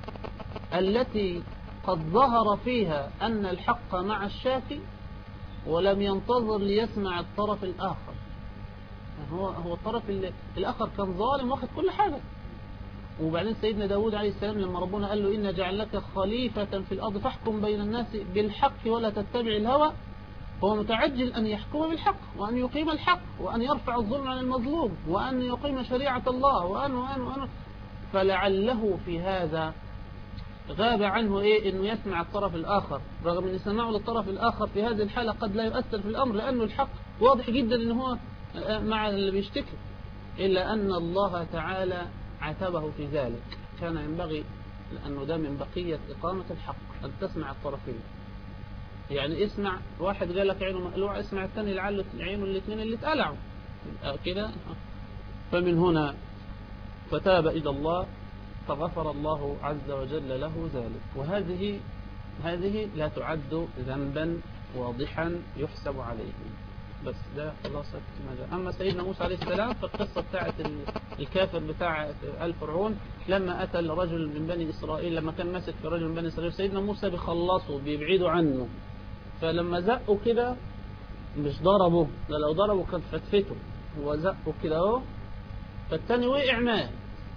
التي قد ظهر فيها أن الحق مع الشافي، ولم ينتظر ليسمع الطرف الآخر. هو هو الطرف الآخر كان ظالم واخد كل حاجة. وبعدين سيدنا داود عليه السلام لما ربنا قال له إن جعلناك خليفة في الأرض فاحكم بين الناس بالحق ولا تتبع الهوى، هو متعجل أن يحكم بالحق وأن يقيم الحق وأن يرفع الظلم عن المظلوم وأن يقيم شريعة الله وأن وأن وأن فلعله في هذا غاب عنه إيه إنه يسمع الطرف الآخر، رغم أن سماعه للطرف الآخر في هذه الحالة قد لا يؤثر في الأمر، لأنه الحق واضح جدا أنه هو مع اللي بيشتكي، إلا أن الله تعالى عاتبه في ذلك. كان ينبغي لأنه ده من بقية إقامة الحق أن تسمع الطرفين. يعني اسمع واحد قال لك عينه مقلوع، اسمع الثاني لعله عينه الاثنين اللي اتقلعوا كده. فمن هنا فتاب إلى الله فغفر الله عز وجل له ذلك. وهذه هذه لا تعد ذنبا واضحا يحسب عليه. بس ده خلاصة ما جاء. أما سيدنا موسى عليه السلام فالقصة بتاعت الكافر بتاع آل فرعون لما أتى الرجل من بني إسرائيل، لما كان ماسك في رجل من بني إسرائيل سيدنا موسى بيخلصوا بيبعدوا عنه، فلما زقوا كده مش ضربوا، ده لو ضربوا كان فتفته، هو زقوا كده اهو فالتاني وقع مات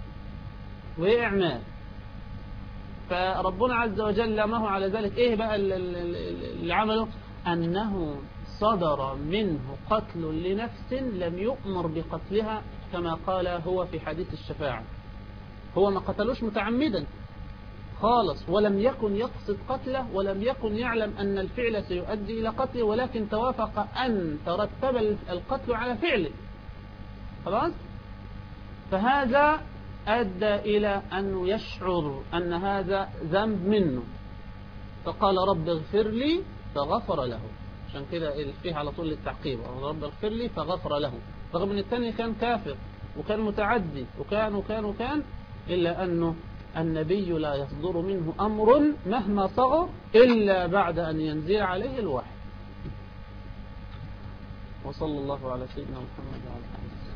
وقع مات. فربنا عز وجل لامه على ذلك. ايه بقى اللي عمله؟ أنه صدر منه قتل لنفس لم يؤمر بقتلها كما قال هو في حديث الشفاعة. هو ما قتلوش متعمدا خالص، ولم يكن يقصد قتله، ولم يكن يعلم أن الفعل سيؤدي إلى قتله، ولكن توافق أن ترتب القتل على فعله خلاص. فهذا أدى إلى أنه يشعر أن هذا ذنب منه، فقال رب اغفر لي فغفر له. عشان كده فيه على طول التعقيب، رب اغفر لي فغفر له، رغم أن الثاني كان كافر وكان متعدي وكان وكان وكان إلا أنه النبي لا يصدر منه أمر مهما صغر إلا بعد أن ينزل عليه الوحي. وصلى الله على سيدنا محمد وعلى آله.